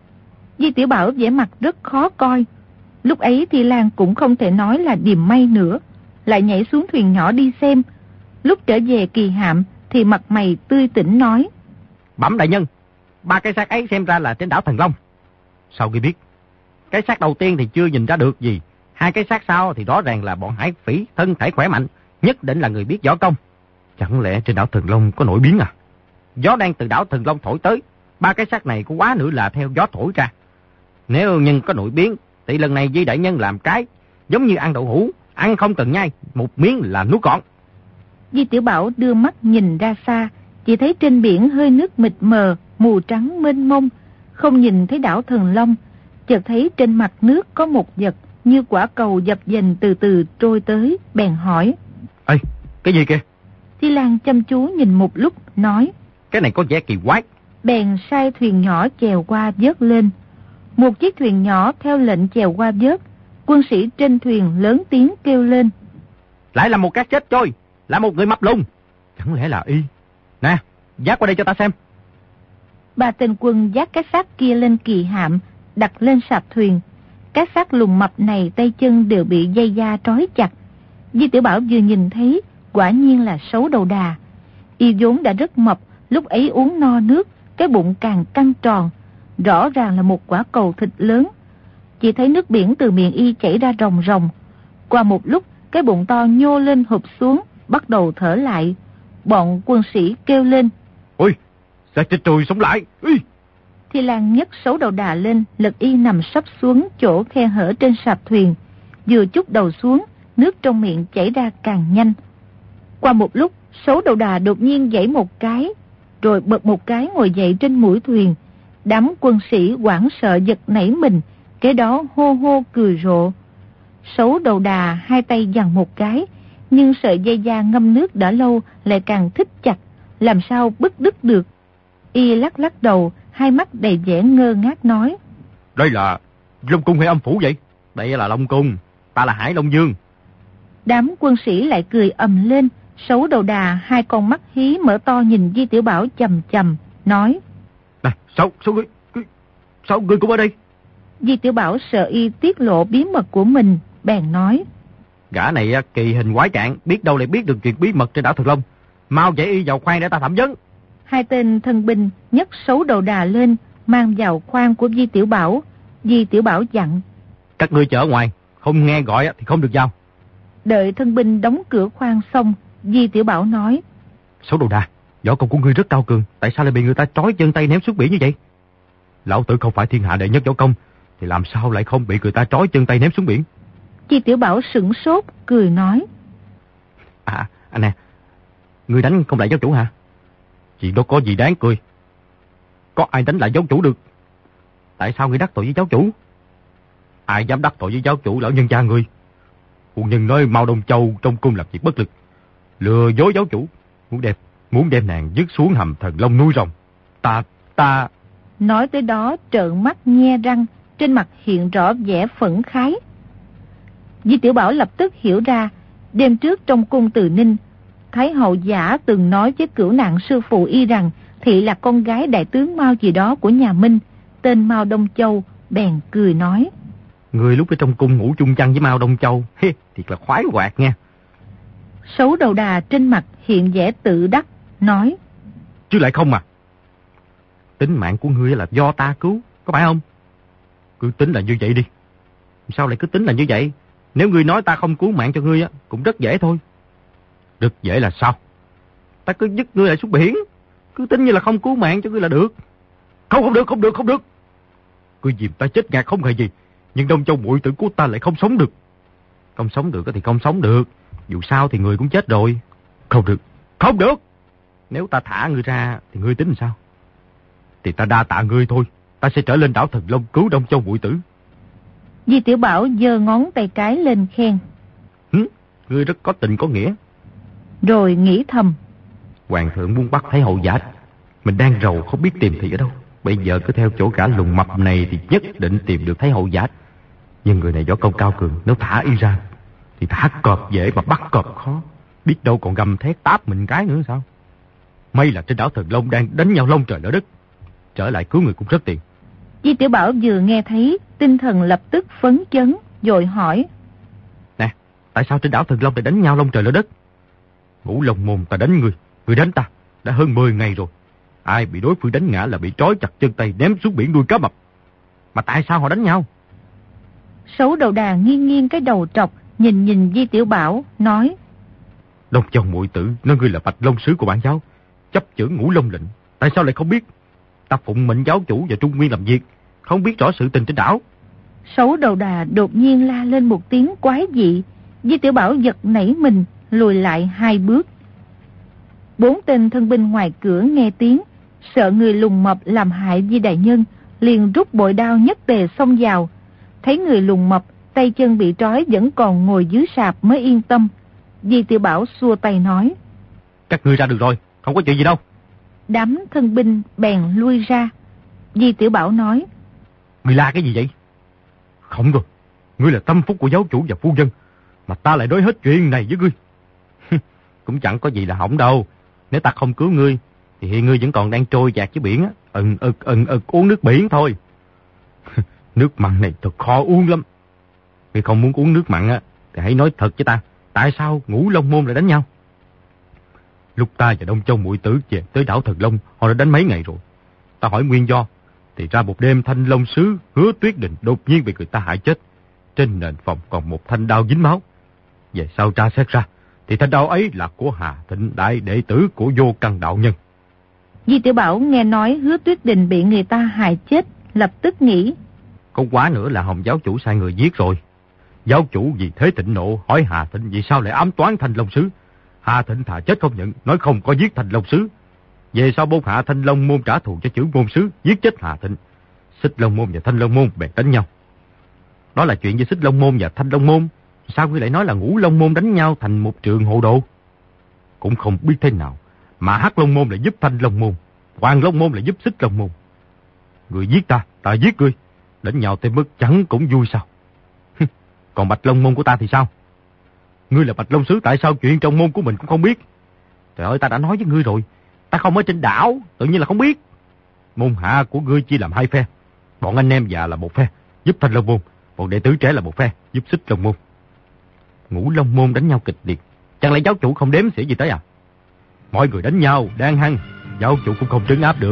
Di Tiểu Bảo vẻ mặt rất khó coi. Lúc ấy Thi Lan cũng không thể nói là điềm may nữa, lại nhảy xuống thuyền nhỏ đi xem. Lúc trở về kỳ hạm thì mặt mày tươi tỉnh nói: Bẩm đại nhân, ba cái xác ấy xem ra là trên đảo Thần Long. Sao ngươi biết? Cái xác đầu tiên thì chưa nhìn ra được gì, hai cái xác sau thì rõ ràng là bọn hải phỉ, thân thể khỏe mạnh, nhất định là người biết võ công. Chẳng lẽ trên đảo Thần Long có nổi biến à? Gió đang từ đảo Thần Long thổi tới, ba cái xác này có quá nữa là theo gió thổi ra. Nếu nhân có nổi biến thì lần này Di đại nhân làm cái giống như ăn đậu hũ, ăn không cần nhai, một miếng là nuốt gọn. Di Tiểu Bảo đưa mắt nhìn ra xa, chỉ thấy trên biển hơi nước mịt mờ, mù trắng mênh mông, không nhìn thấy đảo Thần Long. Chợt thấy trên mặt nước có một vật như quả cầu dập dềnh từ từ trôi tới, bèn hỏi: Ê, cái gì kìa? Thi Lan chăm chú nhìn một lúc, nói: Cái này có vẻ kỳ quái. Bèn sai thuyền nhỏ chèo qua vớt lên. Một chiếc thuyền nhỏ theo lệnh chèo qua vớt. Quân sĩ trên thuyền lớn tiếng kêu lên: Lại là một cái chết trôi, là một người mập lùn. Chẳng lẽ là y? Nè, vác qua đây cho ta xem. Ba tên quân vác cái xác kia lên kỳ hạm, đặt lên sạp thuyền. Cái xác lùn mập này tay chân đều bị dây da trói chặt. Di Tiểu Bảo vừa nhìn thấy, quả nhiên là Sấu Đầu Đà. Y vốn đã rất mập, lúc ấy uống no nước, cái bụng càng căng tròn, rõ ràng là một quả cầu thịt lớn. Chỉ thấy nước biển từ miệng y chảy ra ròng ròng. Qua một lúc, cái bụng to nhô lên hụp xuống, bắt đầu thở lại. Bọn quân sĩ kêu lên: Ôi, sao chết trôi sống lại? Ui! Thi Lan nhấc Sấu Đầu Đà lên, lật y nằm sấp xuống chỗ khe hở trên sạp thuyền. Vừa chút đầu xuống, nước trong miệng chảy ra càng nhanh. Qua một lúc, Sấu Đầu Đà đột nhiên giãy một cái, rồi bật một cái ngồi dậy trên mũi thuyền. Đám quân sĩ hoảng sợ giật nảy mình, kế đó hô hô cười rộ. Sấu Đầu Đà hai tay giằng một cái, nhưng sợi dây da ngâm nước đã lâu lại càng thít chặt, làm sao bứt đứt được. Y lắc lắc đầu, hai mắt đầy vẻ ngơ ngác nói: Đây là Long Cung hay âm phủ vậy? Đây là Long Cung, ta là Hải Long Dương. Đám quân sĩ lại cười ầm lên. Sấu Đầu Đà hai con mắt hí mở to nhìn Di Tiểu Bảo chầm chầm, nói: Này, sao, sao ngươi, sao ngươi cũng ở đây? Di Tiểu Bảo sợ y tiết lộ bí mật của mình, bèn nói: Gã này kỳ hình quái trạng, biết đâu lại biết được chuyện bí mật trên đảo Thực Long. Mau dạy y vào khoang để ta thẩm vấn. Hai tên thân binh nhấc Sấu Đầu Đà lên, mang vào khoang của Di Tiểu Bảo. Di Tiểu Bảo dặn: Các ngươi chờ ở ngoài, không nghe gọi thì không được vào. Đợi thân binh đóng cửa khoang xong, Di Tiểu Bảo nói: Sấu Đầu Đà, võ công của ngươi rất cao cường, tại sao lại bị người ta trói chân tay ném xuống biển như vậy? Lão tử không phải thiên hạ đệ nhất võ công, thì làm sao lại không bị người ta trói chân tay ném xuống biển? Di Tiểu Bảo sửng sốt, cười nói: À, anh nè, ngươi đánh không lại giáo chủ hả? Chuyện đó có gì đáng cười? Có ai đánh lại giáo chủ được? Tại sao ngươi đắc tội với giáo chủ? Ai dám đắc tội với giáo chủ lão nhân gia ngươi? Phụ nhân nói Mao Đông Châu trong cung làm việc bất lực, lừa dối giáo chủ, muốn đem muốn đem nàng dứt xuống hầm Thần Long nuôi rồng. Ta, ta... Nói tới đó trợn mắt nhe răng, trên mặt hiện rõ vẻ phẫn khái. Di Tiểu Bảo lập tức hiểu ra, đêm trước trong cung Từ Ninh, Thái hậu giả từng nói với Cửu Nạn sư phụ y rằng thị là con gái đại tướng Mao gì đó của nhà Minh, tên Mao Đông Châu, bèn cười nói: Người lúc ở trong cung ngủ chung chăn với Mao Đông Châu, he, thiệt là khoái hoạt nha. Sấu Đầu Đà trên mặt hiện vẻ tự đắc, nói: Chứ lại không mà. Tính mạng của ngươi là do ta cứu, có phải không? Cứ tính là như vậy đi. Sao lại cứ tính là như vậy? Nếu ngươi nói ta không cứu mạng cho ngươi á, cũng rất dễ thôi. Rất dễ là sao? Ta cứ dứt ngươi lại xuống biển, cứ tính như là không cứu mạng cho ngươi là được. Không, không được, không được, không được. Ngươi dìm ta chết ngạt không hề gì, nhưng Đông Châu muội tử của ta lại không sống được. Không sống được thì không sống được, dù sao thì người cũng chết rồi. Không được, không được. Nếu ta thả ngươi ra thì ngươi tính sao? Thì ta đa tạ ngươi thôi, ta sẽ trở lên đảo Thần Long cứu Đông Châu muội tử. Di Tiểu Bảo giơ ngón tay cái lên khen: Hứ, ngươi rất có tình có nghĩa. Rồi nghĩ thầm: Hoàng thượng muốn bắt Thái hậu giả, mình đang rầu không biết tìm thì ở đâu. Bây giờ cứ theo chỗ gã lùng mập này thì nhất định tìm được Thái hậu giả. Nhưng người này võ công cao cường, nếu thả y ra thì thả cọp dễ mà bắt cọp khó. Biết đâu còn gầm thét táp mình cái nữa sao? May là trên đảo Thần Long đang đánh nhau lông trời lở đất, trở lại cứu người cũng rất tiện. Di Tiểu Bảo vừa nghe thấy, tinh thần lập tức phấn chấn, rồi hỏi: Nè, tại sao trên đảo Thần Long lại đánh nhau lông trời lở đất? Ngũ Long Môn ta đánh người, người đánh ta, đã hơn mười ngày rồi. Ai bị đối phương đánh ngã là bị trói chặt chân tay ném xuống biển nuôi cá mập. Mà tại sao họ đánh nhau? Sấu Đầu Đà nghiêng nghiêng cái đầu trọc, nhìn nhìn Di Tiểu Bảo, nói: Đông Châu muội tử nói ngươi là Bạch Long sứ của bản giáo, chấp chưởng Ngũ Long lệnh, tại sao lại không biết? Ta phụng mệnh giáo chủ và Trung Nguyên làm việc, không biết rõ sự tình trên đảo. Sấu Đầu Đà đột nhiên la lên một tiếng quái dị. Di Tiểu Bảo giật nảy mình, lùi lại hai bước. Bốn tên thân binh ngoài cửa nghe tiếng, sợ người lùng mập làm hại Di đại nhân, liền rút bội đao nhất tề xông vào. Thấy người lùng mập tay chân bị trói vẫn còn ngồi dưới sạp mới yên tâm. Di Tiểu Bảo xua tay nói: Các ngươi ra được rồi, không có chuyện gì đâu. Đám thân binh bèn lui ra. Di Tiểu Bảo nói: Ngươi la cái gì vậy? Không rồi, ngươi là tâm phúc của giáo chủ và phu nhân, mà ta lại nói hết chuyện này với ngươi. Cũng chẳng có gì là hỏng đâu. Nếu ta không cứu ngươi thì hiện ngươi vẫn còn đang trôi dạt dưới biển á, ừng ực ừng ực uống nước biển thôi. Nước mặn này thật khó uống lắm. Ngươi không muốn uống nước mặn á thì hãy nói thật với ta, tại sao Ngũ Long Môn lại đánh nhau? Lúc ta và Đông Châu muội tử về tới đảo Thần Long, họ đã đánh mấy ngày rồi. Ta hỏi nguyên do thì ra một đêm Thanh Long sứ Hứa Tuyết Đình đột nhiên bị người ta hại chết. Trên nền phòng còn một thanh đao dính máu. Về sau tra xét ra thì thanh đao ấy là của Hà Thịnh, đại đệ tử của Vô Căn đạo nhân. Di Tiểu Bảo nghe nói Hứa Tuyết Đình bị người ta hại chết, lập tức nghĩ: Có quá nữa là Hồng giáo chủ sai người giết rồi. Giáo chủ vì thế thịnh nộ hỏi Hà Thịnh vì sao lại ám toán Thanh Long sứ. Hà Thịnh thà chết không nhận, nói không có giết Thanh Long Sứ. Về sau bôn hạ Thanh Long Môn trả thù cho Chưởng Môn Sứ, giết chết Hà Thịnh. Xích Long Môn và Thanh Long Môn bèn đánh nhau. Đó là chuyện với Xích Long Môn và Thanh Long Môn. Sao ngươi lại nói là Ngũ Long Môn đánh nhau thành một trường hồ đồ? Cũng không biết thế nào mà Hắc Long Môn lại giúp Thanh Long Môn, Hoàng Long Môn lại giúp Xích Long Môn. Người giết ta, ta giết ngươi, đánh nhau tới mức chẳng cũng vui sao? Còn Bạch Long Môn của ta thì sao? Ngươi là Bạch Long Sứ, tại sao chuyện trong môn của mình cũng không biết? Trời ơi, ta đã nói với ngươi rồi, ta không ở trên đảo, tự nhiên là không biết. Môn hạ của ngươi chia làm hai phe, bọn anh em già là một phe, giúp Thanh Long Môn, bọn đệ tử trẻ là một phe, giúp Xích Long Môn. Ngũ Long Môn đánh nhau kịch liệt, chẳng lẽ giáo chủ không đếm xỉa gì tới à? Mọi người đánh nhau, đang hăng, giáo chủ cũng không trấn áp được.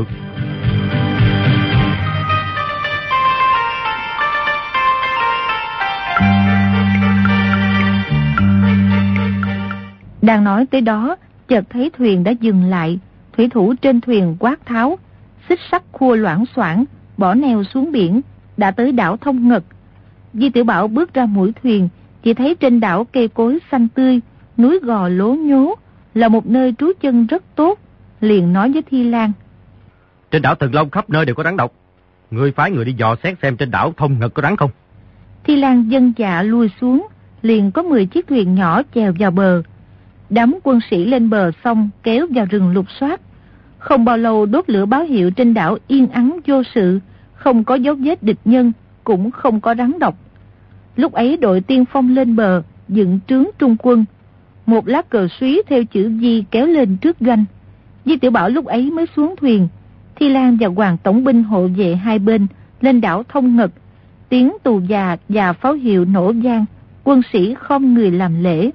Đang nói tới đó, chợt thấy thuyền đã dừng lại. Thủy thủ trên thuyền quát tháo, xích sắt khua loảng xoảng, bỏ neo xuống biển, đã tới đảo Thông Ngật. Di Tiểu Bảo bước ra mũi thuyền, chỉ thấy trên đảo cây cối xanh tươi, núi gò lố nhố, là một nơi trú chân rất tốt. Liền nói với Thi Lan: Trên đảo Thần Long khắp nơi đều có rắn độc, ngươi phái người đi dò xét xem trên đảo Thông Ngật có rắn không. Thi Lan dân dạ lui xuống, liền có mười chiếc thuyền nhỏ chèo vào bờ. Đám quân sĩ lên bờ xong kéo vào rừng lục soát. Không bao lâu đốt lửa báo hiệu trên đảo yên ắng vô sự, không có dấu vết địch nhân, cũng không có rắn độc. Lúc ấy đội tiên phong lên bờ, dựng trướng trung quân. Một lá cờ súy theo chữ Di kéo lên trước doanh. Di Tiểu Bảo lúc ấy mới xuống thuyền. Thi Lan và Hoàng tổng binh hộ vệ hai bên lên đảo Thông Ngật. Tiếng tù già và pháo hiệu nổ vang, quân sĩ khom người làm lễ.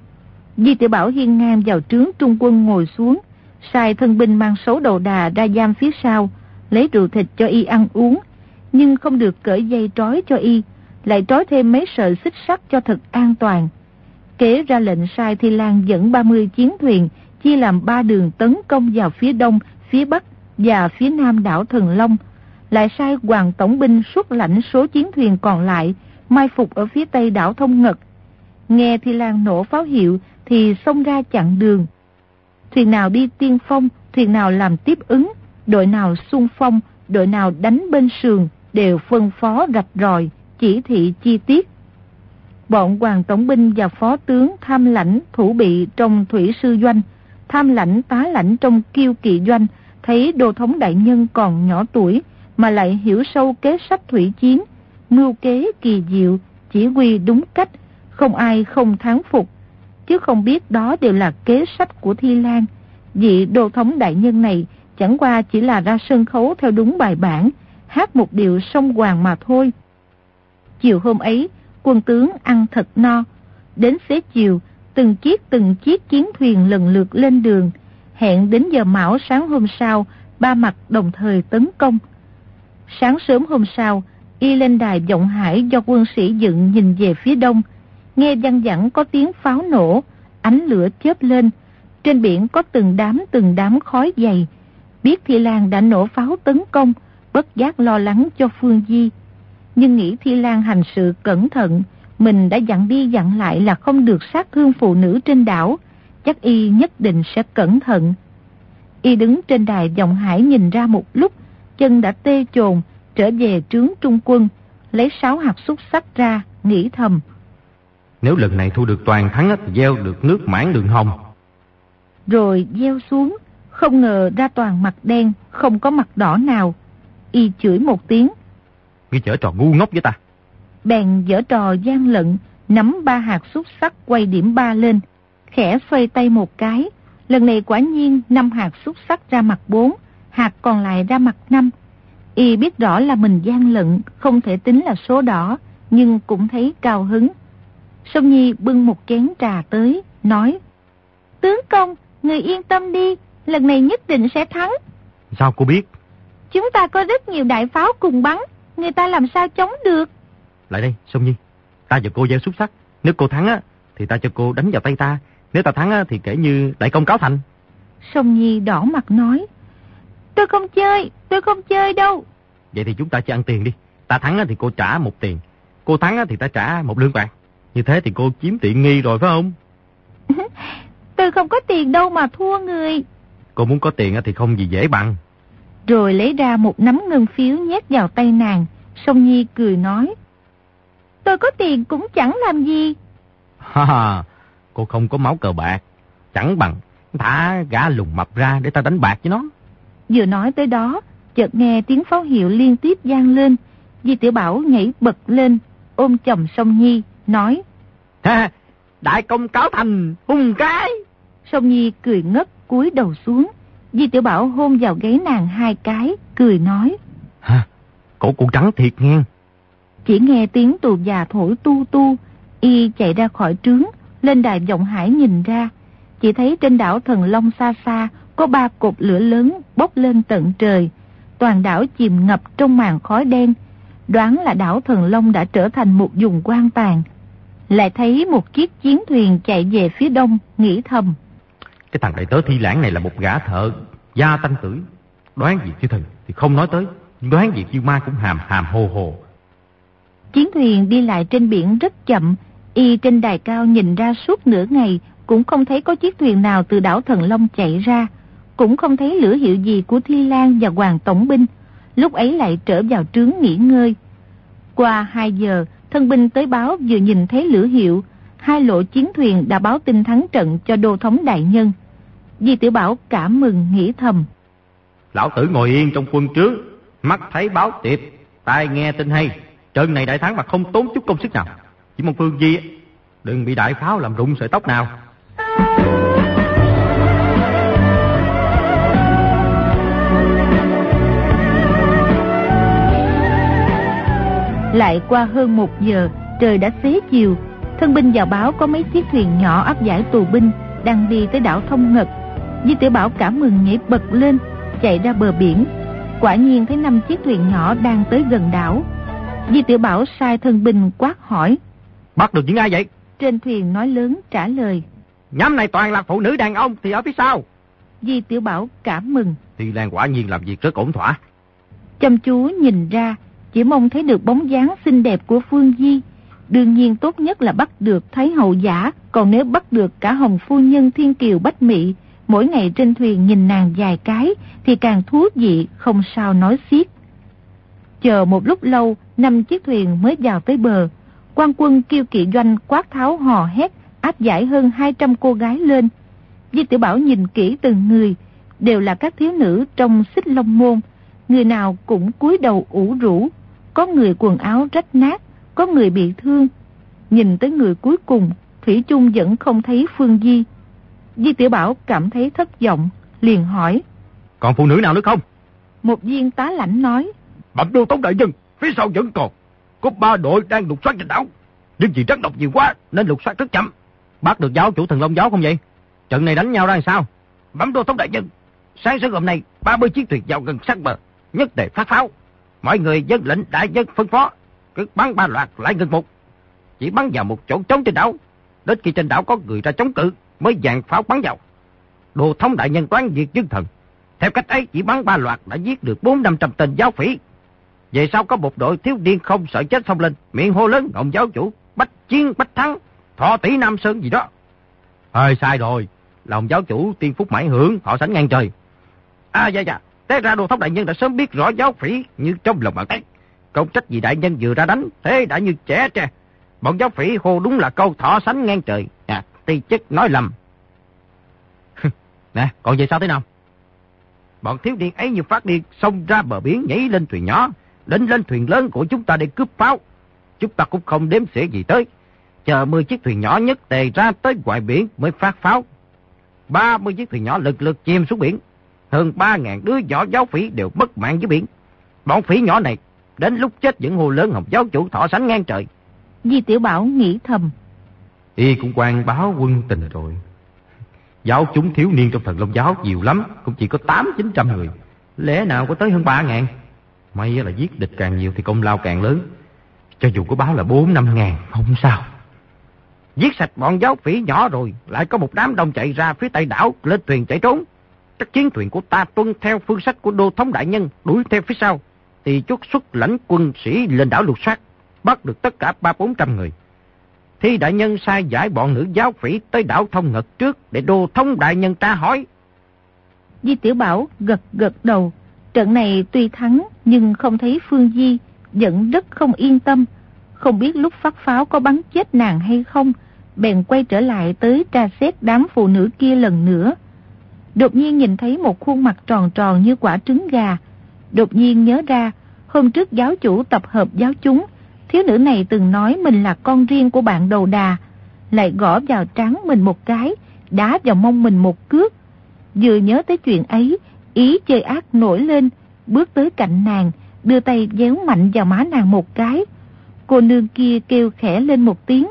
Di Tiểu Bảo hiên ngang vào trướng trung quân ngồi xuống, sai thân binh mang số đầu đà ra giam phía sau, lấy rượu thịt cho y ăn uống, nhưng không được cởi dây trói cho y, lại trói thêm mấy sợi xích sắt cho thật an toàn. Kế ra lệnh sai Thi Lan dẫn ba mươi chiến thuyền, chia làm ba đường tấn công vào phía đông, phía bắc và phía nam đảo Thần Long, lại sai Hoàng tổng binh xuất lãnh số chiến thuyền còn lại, mai phục ở phía tây đảo Thông Ngật. Nghe Thi Lan nổ pháo hiệu thì xông ra chặn đường. Thuyền nào đi tiên phong, thuyền nào làm tiếp ứng, đội nào xung phong, đội nào đánh bên sườn, đều phân phó rạch ròi, chỉ thị chi tiết. Bọn Hoàng tổng binh và phó tướng tham lãnh thủ bị trong thủy sư doanh, tham lãnh tá lãnh trong kiêu kỵ doanh, thấy đô thống đại nhân còn nhỏ tuổi mà lại hiểu sâu kế sách thủy chiến, mưu kế kỳ diệu, chỉ huy đúng cách, không ai không thán phục, chứ không biết đó đều là kế sách của Thi Lan. Vị đô thống đại nhân này chẳng qua chỉ là ra sân khấu theo đúng bài bản, hát một điệu sông hoàng mà thôi. Chiều hôm ấy, quân tướng ăn thật no. Đến xế chiều, từng chiếc từng chiếc chiến thuyền lần lượt lên đường, hẹn đến giờ mão sáng hôm sau, ba mặt đồng thời tấn công. Sáng sớm hôm sau, y lên đài vọng hải do quân sĩ dựng nhìn về phía đông, nghe văng vẳng có tiếng pháo nổ, ánh lửa chớp lên, trên biển có từng đám từng đám khói dày. Biết Thi Lan đã nổ pháo tấn công, bất giác lo lắng cho Phương Di, nhưng nghĩ Thi Lan hành sự cẩn thận, mình đã dặn đi dặn lại là không được sát thương phụ nữ trên đảo, chắc y nhất định sẽ cẩn thận. Y đứng trên đài vọng hải nhìn ra một lúc, chân đã tê chồn, trở về trướng trung quân, lấy sáu hạt xúc xắc ra, nghĩ thầm: Nếu lần này thu được toàn thắng thì gieo được nước mãn đường hồng. Rồi gieo xuống, không ngờ ra toàn mặt đen, không có mặt đỏ nào. Y chửi một tiếng: Ngươi giở trò ngu ngốc với ta. Bèn giở trò gian lận, nắm ba hạt xúc xắc quay điểm ba lên, khẽ xoay tay một cái. Lần này quả nhiên năm hạt xúc xắc ra mặt bốn, hạt còn lại ra mặt năm. Y biết rõ là mình gian lận, không thể tính là số đỏ, nhưng cũng thấy cao hứng. Sông Nhi bưng một chén trà tới, nói: Tướng công, người yên tâm đi, lần này nhất định sẽ thắng. Sao cô biết? Chúng ta có rất nhiều đại pháo cùng bắn, người ta làm sao chống được. Lại đây, Sông Nhi, ta và cô gieo xúc xắc. Nếu cô thắng á, thì ta cho cô đánh vào tay ta. Nếu ta thắng á, thì kể như đại công cáo thành. Sông Nhi đỏ mặt nói: Tôi không chơi, tôi không chơi đâu. Vậy thì chúng ta chỉ ăn tiền đi. Ta thắng á, thì cô trả một tiền. Cô thắng á, thì ta trả một lương bạc. Như thế thì cô chiếm tiện nghi rồi phải không? Tôi không có tiền đâu mà thua người. Cô muốn có tiền thì không gì dễ bằng. Rồi lấy ra một nắm ngân phiếu nhét vào tay nàng. Song Nhi cười nói, tôi có tiền cũng chẳng làm gì. Ha ha, cô không có máu cờ bạc, chẳng bằng thả gã lùn mập ra để ta đánh bạc với nó. Vừa nói tới đó, chợt nghe tiếng pháo hiệu liên tiếp vang lên. Di Tiểu Bảo nhảy bật lên, ôm chầm Song Nhi, nói, ha, đại công cáo thành, hùng cái. Song Nhi cười ngất, cúi đầu xuống. Di Tiểu Bảo hôn vào gáy nàng hai cái, cười nói, hả, cổ cụ trắng thiệt nghe. Chỉ nghe tiếng tù già thổi tu tu, y chạy ra khỏi trướng, lên đài vọng hải nhìn ra, chỉ thấy trên đảo Thần Long xa xa có ba cột lửa lớn bốc lên tận trời, toàn đảo chìm ngập trong màn khói đen. Đoán là đảo Thần Long đã trở thành một vùng hoang tàn. Lại thấy một chiếc chiến thuyền chạy về phía đông, nghĩ thầm, cái thằng đại tớ Thi Lãng này là một gã thợ gia tanh tử, đoán việc chư thần thì không nói tới, đoán việc chư ma cũng hàm hàm hồ hồ. Chiến thuyền đi lại trên biển rất chậm, y trên đài cao nhìn ra suốt nửa ngày cũng không thấy có chiếc thuyền nào từ đảo Thần Long chạy ra, cũng không thấy lửa hiệu gì của Thi Lan và Hoàng Tổng binh. Lúc ấy lại trở vào trướng nghỉ ngơi. Qua hai giờ, thân binh tới báo vừa nhìn thấy lửa hiệu, hai lộ chiến thuyền đã báo tin thắng trận cho đô thống đại nhân. Di Tiểu Bảo cảm mừng nghĩ thầm, lão tử ngồi yên trong quân trướng, mắt thấy báo tiệp, tai nghe tin hay, trận này đại thắng mà không tốn chút công sức nào. Chỉ mong Phương Di đừng bị đại pháo làm rụng sợi tóc nào. Lại qua hơn một giờ, trời đã xế chiều. Thân binh vào báo có mấy chiếc thuyền nhỏ áp giải tù binh đang đi tới đảo Thông Ngật. Di Tiểu Bảo cảm mừng nhảy bật lên, chạy ra bờ biển. Quả nhiên thấy năm chiếc thuyền nhỏ đang tới gần đảo. Di Tiểu Bảo sai thân binh quát hỏi, bắt được những ai vậy? Trên thuyền nói lớn trả lời, nhóm này toàn là phụ nữ đàn ông, thì ở phía sau. Di Tiểu Bảo cảm mừng, Thi Lan quả nhiên làm việc rất ổn thỏa. Chăm chú nhìn ra, chỉ mong thấy được bóng dáng xinh đẹp của Phương Di. Đương nhiên tốt nhất là bắt được Thái hậu giả, còn nếu bắt được cả Hồng phu nhân Thiên Kiều Bách Mị, mỗi ngày trên thuyền nhìn nàng vài cái thì càng thú vị không sao nói xiết. Chờ một lúc lâu, năm chiếc thuyền mới vào tới bờ. Quan quân Kiêu Kỵ Doanh quát tháo hò hét, áp giải hơn hai trăm cô gái lên. Di Tiểu Bảo nhìn kỹ từng người, đều là các thiếu nữ trong Xích Long môn, người nào cũng cúi đầu ủ rũ, có người quần áo rách nát, có người bị thương. Nhìn tới người cuối cùng, thủy chung vẫn không thấy Phương Di. Di Tiểu Bảo cảm thấy thất vọng, liền hỏi, còn phụ nữ nào nữa không? Một viên tá lãnh nói, bẩm đô thống đại nhân, phía sau vẫn còn có ba đội đang lục soát trên đảo, nhưng vì rắn độc nhiều quá nên lục soát rất chậm. Bắt được giáo chủ Thần Long giáo không vậy? Trận này đánh nhau ra làm sao? Bẩm đô thống đại nhân, sáng sớm hôm nay ba mươi chiếc thuyền vào gần sát bờ, nhất tề phát pháo. Mọi người dân lệnh đại nhân phân phó, cứ bắn ba loạt lại ngừng một, chỉ bắn vào một chỗ trống trên đảo, đến khi trên đảo có người ra chống cự mới dàn pháo bắn vào. Đô thống đại nhân toán diệt dương thần, theo cách ấy chỉ bắn ba loạt đã giết được bốn năm trăm tên giáo phỉ. Về sau có một đội thiếu niên không sợ chết xông lên, miệng hô lớn ông giáo chủ bách chiến bách thắng, thọ tỷ Nam Sơn gì đó. Hơi sai rồi, là ông giáo chủ tiên phúc mãi hưởng, họ sánh ngang trời. À dạ dạ, té ra đô thống đại nhân đã sớm biết rõ giáo phỉ như trong lòng bàn tay. Công trách vì đại nhân vừa ra đánh, thế đã như trẻ tre. Bọn giáo phỉ hô đúng là câu thọ sánh ngang trời. À, ti chức nói lầm. Nè, còn về sao thế nào? Bọn thiếu niên ấy như phát điên xông ra bờ biển, nhảy lên thuyền nhỏ, đến lên thuyền lớn của chúng ta để cướp pháo. Chúng ta cũng không đếm xỉa gì tới, chờ mười chiếc thuyền nhỏ nhất tề ra tới ngoài biển mới phát pháo. Ba mươi chiếc thuyền nhỏ lực lực chìm xuống biển, hơn ba ngàn đứa nhỏ giáo phỉ đều mất mạng dưới biển. Bọn phỉ nhỏ này đến lúc chết vẫn hô lớn hồng giáo chủ thọ sánh ngang trời. Di Tiểu Bảo nghĩ thầm, y cũng quan báo quân tình rồi. Giáo chúng thiếu niên trong Thần Long giáo nhiều lắm, cũng chỉ có tám chín trăm người, lẽ nào có tới hơn ba ngàn. May là giết địch càng nhiều thì công lao càng lớn, cho dù có báo là bốn năm ngàn không sao. Giết sạch bọn giáo phỉ nhỏ rồi, lại có một đám đông chạy ra phía tây đảo lên thuyền chạy trốn. Các chiến thuyền của ta tuân theo phương sách của đô thống đại nhân đuổi theo phía sau, thì chút xuất lãnh quân sĩ lên đảo lục soát, bắt được tất cả ba bốn trăm người. Thi đại nhân sai giải bọn nữ giáo phỉ tới đảo Thông Ngật trước để Đô Thống đại nhân tra hỏi. Di Tiểu Bảo gật gật đầu. Trận này tuy thắng nhưng không thấy Phương Di, vẫn rất không yên tâm. Không biết lúc phát pháo có bắn chết nàng hay không, bèn quay trở lại tới tra xét đám phụ nữ kia lần nữa. Đột nhiên nhìn thấy một khuôn mặt tròn tròn như quả trứng gà. Đột nhiên nhớ ra, hôm trước giáo chủ tập hợp giáo chúng, thiếu nữ này từng nói mình là con riêng của bạn đầu đà, lại gõ vào trán mình một cái, đá vào mông mình một cước. Vừa nhớ tới chuyện ấy, ý chơi ác nổi lên, bước tới cạnh nàng, đưa tay déo mạnh vào má nàng một cái. Cô nương kia kêu khẽ lên một tiếng.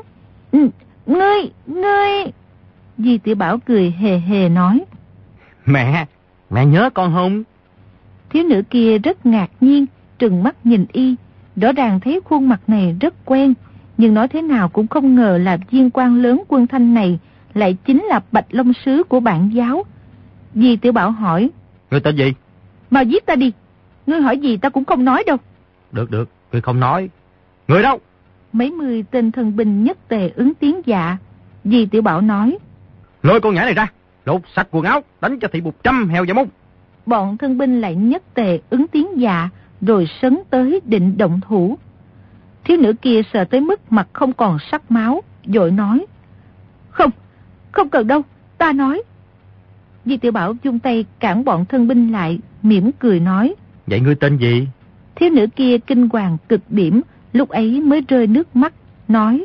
Ngươi, ngươi... Di Tiểu Bảo cười hề hề nói. Mẹ, mẹ nhớ con không? Thiếu nữ kia rất ngạc nhiên, trừng mắt nhìn y, rõ ràng thấy khuôn mặt này rất quen, nhưng nói thế nào cũng không ngờ là viên quan lớn Quân Thanh này lại chính là Bạch Long sứ của bản giáo. Di Tiểu Bảo hỏi. Ngươi tên gì? Mau giết ta đi, ngươi hỏi gì ta cũng không nói đâu. Được được, ngươi không nói. Người đâu? Mấy mươi tên thân binh nhất tề ứng tiếng dạ. Di Tiểu Bảo nói. Lôi con nhãi này ra, lột sạch quần áo, đánh cho thị một trăm heo và mông. Bọn thân binh lại nhất tề ứng tiếng dạ, rồi sấn tới định động thủ. Thiếu nữ kia sợ tới mức mặt không còn sắc máu, vội nói. Không, không cần đâu, ta nói. Di Tiểu Bảo vung tay cản bọn thân binh lại, mỉm cười nói. Vậy ngươi tên gì? Thiếu nữ kia kinh hoàng cực điểm, lúc ấy mới rơi nước mắt, nói.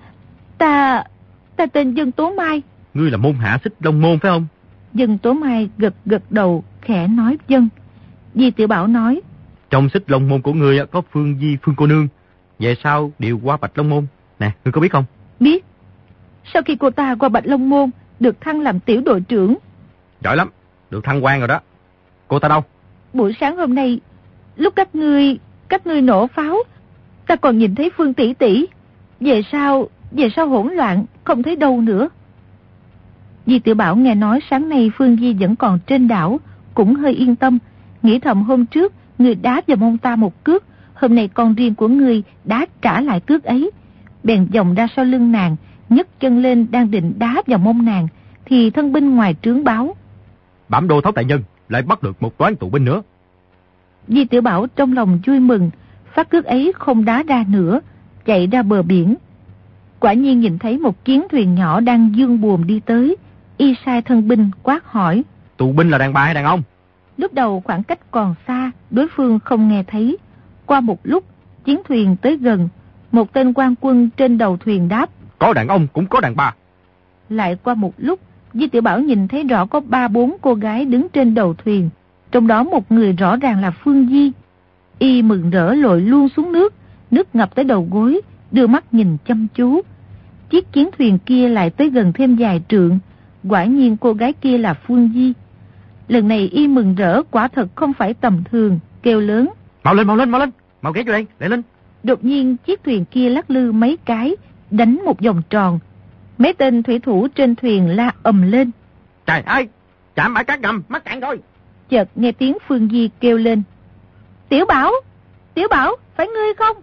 Ta, ta tên Dân Tố Mai. Ngươi là môn hạ Xích Long môn phải không? Dân Tố Mai gật gật đầu, khẽ nói dân. Di Tiểu Bảo nói. Trong Xích Long môn của ngươi có Phương Di, Phương cô nương. Về sau điều qua Bạch Long môn. Nè, ngươi có biết không? Biết. Sau khi cô ta qua Bạch Long môn, được thăng làm tiểu đội trưởng. Giỏi lắm, được thăng quan rồi đó. Cô ta đâu? Buổi sáng hôm nay, lúc các ngươi, các ngươi nổ pháo, ta còn nhìn thấy Phương tỷ tỷ. Về sau, về sau hỗn loạn, không thấy đâu nữa. Di Tiểu Bảo nghe nói sáng nay Phương Di vẫn còn trên đảo, cũng hơi yên tâm, nghĩ thầm hôm trước người đá vào mông ta một cước, hôm nay con riêng của người đá trả lại cước ấy. Bèn vòng ra sau lưng nàng, nhấc chân lên đang định đá vào mông nàng, thì thân binh ngoài trướng báo. Bẩm Đô Thống đại nhân, lại bắt được một toán tù binh nữa. Di Tiểu Bảo trong lòng vui mừng, phát cước ấy không đá ra nữa, chạy ra bờ biển. Quả nhiên nhìn thấy một chiến thuyền nhỏ đang dương buồm đi tới, y sai thân binh quát hỏi. Tù binh là đàn bà hay đàn ông? Lúc đầu khoảng cách còn xa, đối phương không nghe thấy. Qua một lúc, chiến thuyền tới gần, một tên quan quân trên đầu thuyền đáp. Có đàn ông cũng có đàn bà. Lại qua một lúc, Di Tiểu Bảo nhìn thấy rõ có ba bốn cô gái đứng trên đầu thuyền, trong đó một người rõ ràng là Phương Di. Y mừng rỡ lội luôn xuống nước, nước ngập tới đầu gối, đưa mắt nhìn chăm chú. Chiếc chiến thuyền kia lại tới gần thêm vài trượng, quả nhiên cô gái kia là Phương Di. Lần này y mừng rỡ quả thật không phải tầm thường, kêu lớn. Mau lên, mau lên, mau lên, mau ghé vô đây, để lên. Đột nhiên chiếc thuyền kia lắc lư mấy cái, đánh một vòng tròn. Mấy tên thủy thủ trên thuyền la ầm lên. Trời ơi, chạm bãi cát ngầm, mắc cạn rồi. Chợt nghe tiếng Phương Di kêu lên. Tiểu Bảo, Tiểu Bảo, phải ngươi không?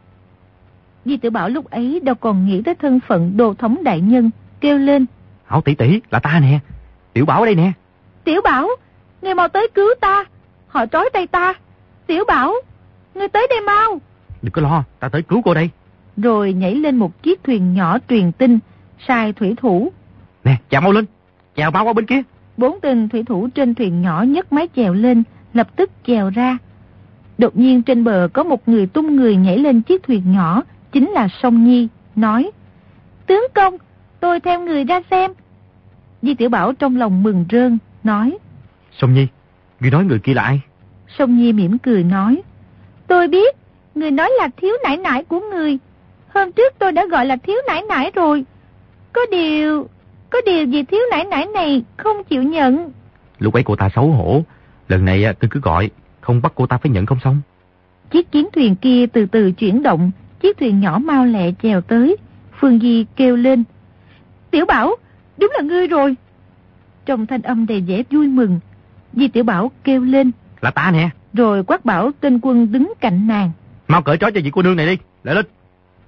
Di Tiểu Bảo lúc ấy đâu còn nghĩ tới thân phận Đô Thống đại nhân, kêu lên. Hảo tỷ tỷ, là ta nè, Tiểu Bảo ở đây nè. Tiểu Bảo, ngươi mau tới cứu ta, họ trói tay ta. Tiểu Bảo, ngươi tới đây mau. Đừng có lo, ta tới cứu cô đây. Rồi nhảy lên một chiếc thuyền nhỏ truyền tin, sai thủy thủ. Nè, chào mau lên, chèo mau qua bên kia. Bốn tên thủy thủ trên thuyền nhỏ nhấc mái chèo lên, lập tức chèo ra. Đột nhiên trên bờ có một người tung người nhảy lên chiếc thuyền nhỏ, chính là Song Nhi, nói. Tướng công, tôi theo người ra xem. Di Tiểu Bảo trong lòng mừng rơn, nói. Song Nhi, người nói người kia là ai? Song Nhi mỉm cười nói. Tôi biết, người nói là thiếu nải nải của người. Hôm trước tôi đã gọi là thiếu nải nải rồi. Có điều, có điều gì thiếu nải nải này không chịu nhận. Lúc ấy cô ta xấu hổ, lần này tôi cứ gọi, không bắt cô ta phải nhận không xong. Chiếc chiến thuyền kia từ từ chuyển động, chiếc thuyền nhỏ mau lẹ chèo tới. Phương Di kêu lên. Tiểu Bảo, đúng là ngươi rồi. Trong thanh âm đầy vẻ vui mừng, Di Tiểu Bảo kêu lên. Là ta nè. Rồi quát bảo tên quân đứng cạnh nàng. Mau cởi trói cho vị cô nương này đi, lại lên.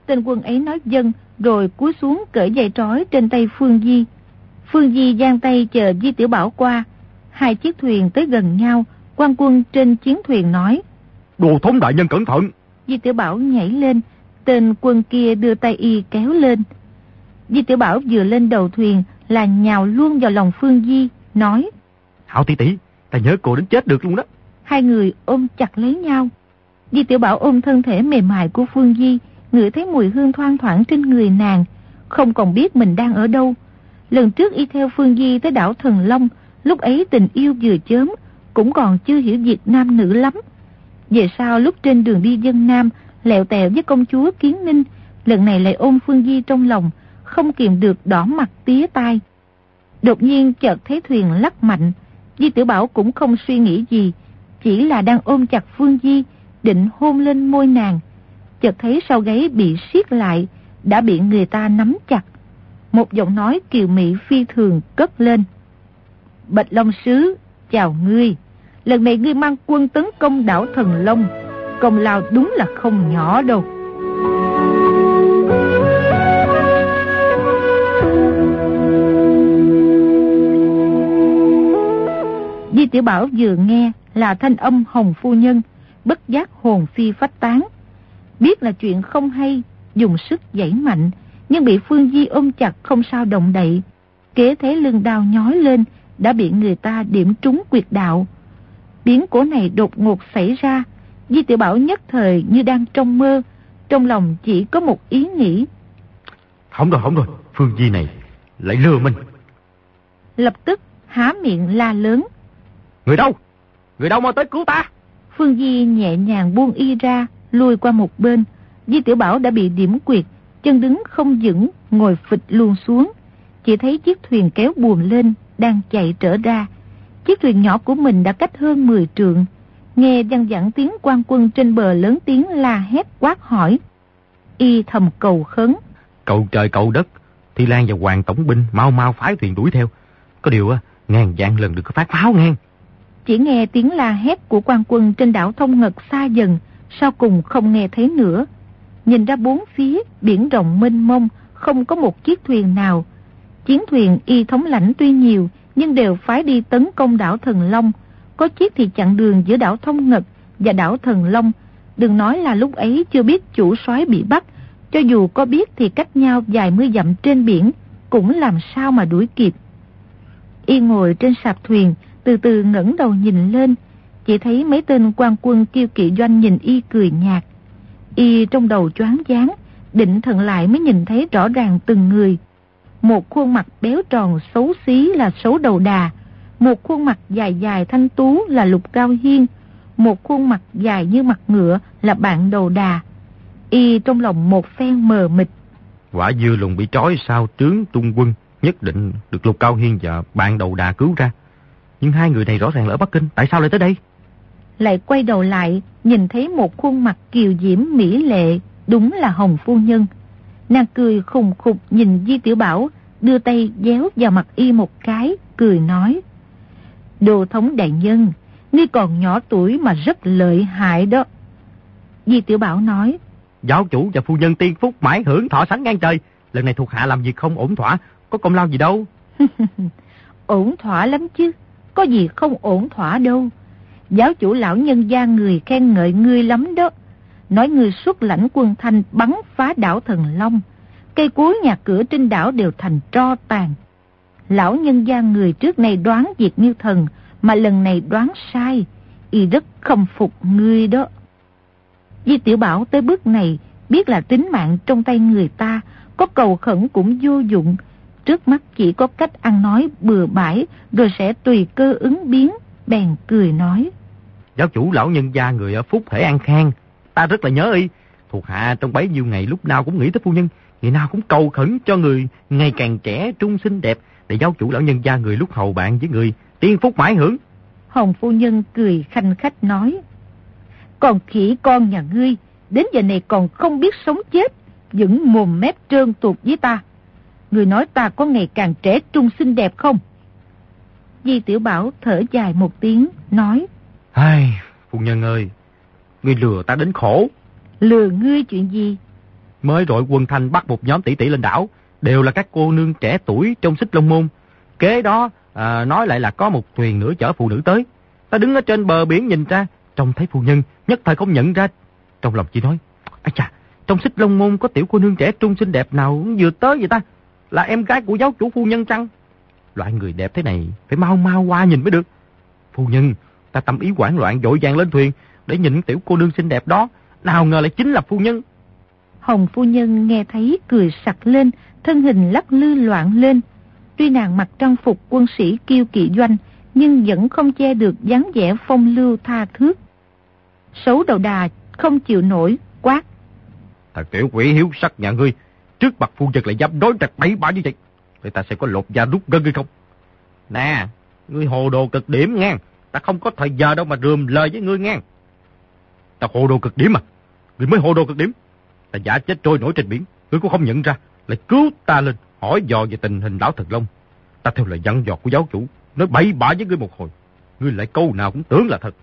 Tên quân ấy nói vâng, rồi cúi xuống cởi dây trói trên tay Phương Di. Phương Di giang tay chờ Di Tiểu Bảo qua. Hai chiếc thuyền tới gần nhau, quan quân trên chiến thuyền nói: Đồ thống đại nhân cẩn thận. Di Tiểu Bảo nhảy lên, tên quân kia đưa tay y kéo lên. Di Tiểu Bảo vừa lên đầu thuyền là nhào luôn vào lòng Phương Di, nói: Hảo tỷ tỷ, ta nhớ cô đến chết được luôn đó. Hai người ôm chặt lấy nhau. Di Tiểu Bảo ôm thân thể mềm mại của Phương Di, ngửi thấy mùi hương thoang thoảng trên người nàng, không còn biết mình đang ở đâu. Lần trước y theo Phương Di tới đảo Thần Long, lúc ấy tình yêu vừa chớm, cũng còn chưa hiểu việc nam nữ lắm. Về sau lúc trên đường đi Vân Nam, lẹo tẹo với công chúa Kiến Ninh, lần này lại ôm Phương Di trong lòng, không kiềm được đỏ mặt tía tai. Đột nhiên chợt thấy thuyền lắc mạnh, Di Tiểu Bảo cũng không suy nghĩ gì, chỉ là đang ôm chặt Phương Di, định hôn lên môi nàng. Chợt thấy sau gáy bị siết lại, đã bị người ta nắm chặt. Một giọng nói kiều mị phi thường cất lên: Bạch Long Sứ, chào ngươi. Lần này ngươi mang quân tấn công đảo Thần Long, công lao đúng là không nhỏ đâu. Di Tiểu Bảo vừa nghe là thanh âm Hồng phu nhân, bất giác hồn phi phách tán. Biết là chuyện không hay, dùng sức giãy mạnh, nhưng bị Phương Di ôm chặt không sao động đậy. Kế thế lưng đau nhói lên, đã bị người ta điểm trúng quyệt đạo. Biến cố này đột ngột xảy ra, Di Tiểu Bảo nhất thời như đang trong mơ, trong lòng chỉ có một ý nghĩ: Không rồi, không rồi, Phương Di này lại lừa mình. Lập tức há miệng la lớn: Người đâu? Người đâu mau tới cứu ta? Phương Di nhẹ nhàng buông y ra, lùi qua một bên. Di Tiểu Bảo đã bị điểm quyệt, chân đứng không vững, ngồi phịch luôn xuống. Chỉ thấy chiếc thuyền kéo buồm lên, đang chạy trở ra. Chiếc thuyền nhỏ của mình đã cách hơn mười trượng. Nghe văng vẳng tiếng quan quân trên bờ lớn tiếng la hét quát hỏi. Y thầm cầu khấn: Cầu trời cầu đất, Thi Lan và Hoàng tổng binh mau mau phái thuyền đuổi theo. Có điều á, ngàn vạn lần đừng có phát pháo nghe. Chỉ nghe tiếng la hét của quan quân trên đảo Thông Ngật xa dần, sau cùng không nghe thấy nữa. Nhìn ra bốn phía, biển rộng mênh mông, không có một chiếc thuyền nào. Chiến thuyền y thống lãnh tuy nhiều, nhưng đều phái đi tấn công đảo Thần Long. Có chiếc thì chặn đường giữa đảo Thông Ngật và đảo Thần Long. Đừng nói là lúc ấy chưa biết chủ soái bị bắt, cho dù có biết thì cách nhau vài mươi dặm trên biển, cũng làm sao mà đuổi kịp. Y ngồi trên sạp thuyền, từ từ ngẩng đầu nhìn lên, chỉ thấy mấy tên quan quân kiêu kỵ doanh nhìn y cười nhạt. Y trong đầu choáng váng, định thần lại mới nhìn thấy rõ ràng từng người. Một khuôn mặt béo tròn xấu xí là Sấu Đầu Đà, một khuôn mặt dài dài thanh tú là Lục Cao Hiên, một khuôn mặt dài như mặt ngựa là Bạn Đầu Đà. Y trong lòng một phen mờ mịt. Quả Dưa Lùng bị trói sau trướng tung quân, nhất định được Lục Cao Hiên và Bạn Đầu Đà cứu ra. Nhưng hai người này rõ ràng là ở Bắc Kinh, tại sao lại tới đây? Lại quay đầu lại, nhìn thấy một khuôn mặt kiều diễm mỹ lệ, đúng là Hồng phu nhân. Nàng cười khùng khục nhìn Di Tiểu Bảo, đưa tay déo vào mặt y một cái, cười nói: Đô thống đại nhân, ngươi còn nhỏ tuổi mà rất lợi hại đó. Di Tiểu Bảo nói: Giáo chủ và phu nhân tiên phúc mãi hưởng thọ sánh ngang trời. Lần này thuộc hạ làm việc không ổn thỏa, có công lao gì đâu. Ổn thỏa lắm chứ, có gì không ổn thỏa đâu. Giáo chủ lão nhân gia người khen ngợi ngươi lắm đó. Nói ngươi xuất lãnh quân Thanh bắn phá đảo Thần Long, cây cối nhà cửa trên đảo đều thành tro tàn. Lão nhân gia người trước này đoán việc như thần, mà lần này đoán sai, y rất khâm phục ngươi đó. Di Tiểu Bảo tới bước này, biết là tính mạng trong tay người ta, có cầu khẩn cũng vô dụng. Trước mắt chỉ có cách ăn nói bừa bãi, rồi sẽ tùy cơ ứng biến, bèn cười nói: Giáo chủ lão nhân gia người ở Phúc Thể An Khang, ta rất là nhớ y. Thuộc hạ trong bấy nhiêu ngày lúc nào cũng nghĩ tới phu nhân, ngày nào cũng cầu khẩn cho người ngày càng trẻ trung xinh đẹp, để giáo chủ lão nhân gia người lúc hầu bạn với người tiên phúc mãi hưởng. Hồng phu nhân cười khanh khách nói: Còn khỉ con nhà ngươi, đến giờ này còn không biết sống chết, vẫn mồm mép trơn tuột với ta. Người nói ta có ngày càng trẻ trung xinh đẹp không? Di Tiểu Bảo thở dài một tiếng, nói: Ai, phu nhân ơi, ngươi lừa ta đến khổ. Lừa ngươi chuyện gì? Mới rồi Quân Thanh bắt một nhóm tỷ tỷ lên đảo, đều là các cô nương trẻ tuổi trong Xích Long Môn. Kế đó à, nói lại là có một thuyền nữa chở phụ nữ tới. Ta đứng ở trên bờ biển nhìn ra, trông thấy phu nhân, nhất thời không nhận ra. Trong lòng chỉ nói, ái chà, trong Xích Long Môn có tiểu cô nương trẻ trung xinh đẹp nào cũng vừa tới vậy ta? Là em gái của giáo chủ phu nhân chăng? Loại người đẹp thế này phải mau mau qua nhìn mới được. Phu nhân, ta tâm ý hoảng loạn vội vàng lên thuyền để nhìn tiểu cô nương xinh đẹp đó, nào ngờ lại chính là phu nhân. Hồng phu nhân nghe thấy cười sặc lên, thân hình lắc lư loạn lên. Tuy nàng mặc trang phục quân sĩ kiêu kỵ doanh, nhưng vẫn không che được dáng vẻ phong lưu tha thước. Xấu đầu đà không chịu nổi, quát: Thằng tiểu quỷ hiếu sắc nhà ngươi, trước mặt phu nhân lại dám đối trật bậy bạ như vậy, thì ta sẽ có lột da rút gân hay không? Nè, ngươi hồ đồ cực điểm nghe, ta không có thời giờ đâu mà rườm lời với ngươi nghe. Ta hồ đồ cực điểm à? Ngươi mới hồ đồ cực điểm. Ta giả chết trôi nổi trên biển, ngươi cũng không nhận ra, lại cứu ta lên hỏi dò về tình hình đảo Thần Long. Ta theo lời dặn dò của giáo chủ, nói bậy bạ với ngươi một hồi, ngươi lại câu nào cũng tưởng là thật.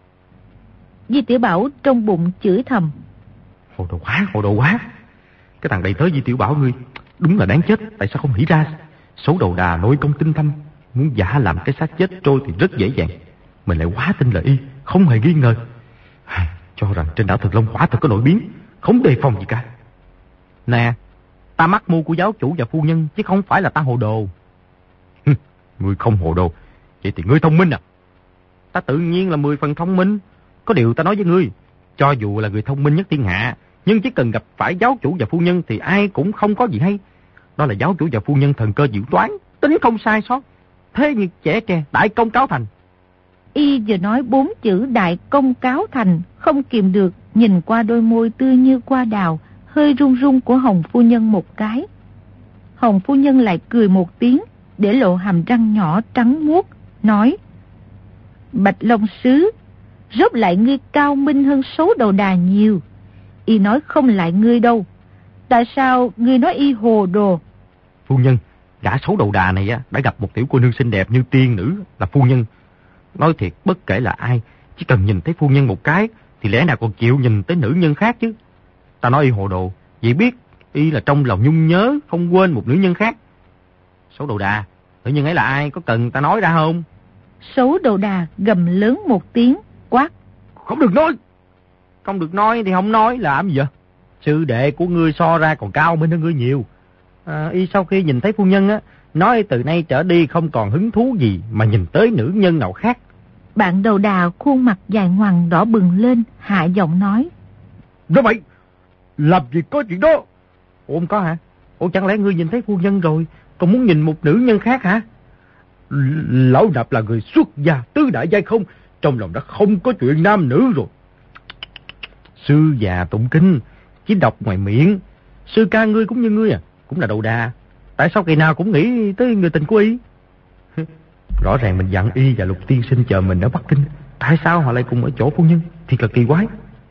Di Tiểu Bảo trong bụng chửi thầm: Hồ đồ quá, hồ đồ quá. Cái thằng đầy tớ Di Tiểu Bảo ngươi đúng là đáng chết, tại sao không nghĩ ra? Xấu đầu đà nội công tinh thâm, muốn giả làm cái xác chết trôi thì rất dễ dàng. Mình lại quá tin lời y, không hề nghi ngờ. Cho rằng trên đảo Thần Long quả thật có nổi biến, không đề phòng gì cả. Nè, ta mắc mưu của giáo chủ và phu nhân, chứ không phải là ta hồ đồ. Ngươi không hồ đồ, vậy thì ngươi thông minh à? Ta tự nhiên là mười phần thông minh. Có điều ta nói với ngươi, cho dù là người thông minh nhất thiên hạ, nhưng chỉ cần gặp phải giáo chủ và phu nhân thì ai cũng không có gì hay. Đó là giáo chủ và phu nhân thần cơ diệu toán, tính không sai sót. Thế như trẻ tre, đại công cáo thành. Y vừa nói bốn chữ đại công cáo thành, không kìm được nhìn qua đôi môi tươi như hoa đào, hơi run run của Hồng phu nhân một cái. Hồng phu nhân lại cười một tiếng, để lộ hàm răng nhỏ trắng muốt, nói: Bạch Long sứ, rốt lại ngươi cao minh hơn Xấu đầu đà nhiều. Y nói không lại ngươi đâu. Tại sao ngươi nói y hồ đồ? Phu nhân, gã Xấu đầu đà này á, đã gặp một tiểu cô nương xinh đẹp như tiên nữ là phu nhân. Nói thiệt, bất kể là ai, chỉ cần nhìn thấy phu nhân một cái thì lẽ nào còn chịu nhìn tới nữ nhân khác chứ. Ta nói y hồ đồ, vì biết y là trong lòng nhung nhớ, không quên một nữ nhân khác. Xấu đầu đà, nữ nhân ấy là ai, có cần ta nói ra không? Xấu đầu đà gầm lớn một tiếng, quát: Không được nói. Không được nói thì không nói, làm gì vậy? Sư đệ của ngươi so ra còn cao minh hơn ngươi nhiều. À, y sau khi nhìn thấy phu nhân á, nói từ nay trở đi không còn hứng thú gì mà nhìn tới nữ nhân nào khác. Bạn đầu đà khuôn mặt dài ngoằng đỏ bừng lên, hạ giọng nói: Nói vậy, làm gì có chuyện đó. Ủa không có hả? Ủa chẳng lẽ ngươi nhìn thấy phu nhân rồi còn muốn nhìn một nữ nhân khác hả? Lão Nạp là người xuất gia tứ đại giai không, trong lòng đã không có chuyện nam nữ rồi. Sư già tụng kinh, chỉ đọc ngoài miệng. Sư ca ngươi cũng như ngươi à, cũng là đầu đà. Tại sao ngày nào cũng nghĩ tới người tình của y? Rõ ràng mình dặn y và Lục tiên sinh chờ mình ở Bắc Kinh, tại sao họ lại cùng ở chỗ phu nhân? Thiệt là kỳ quái.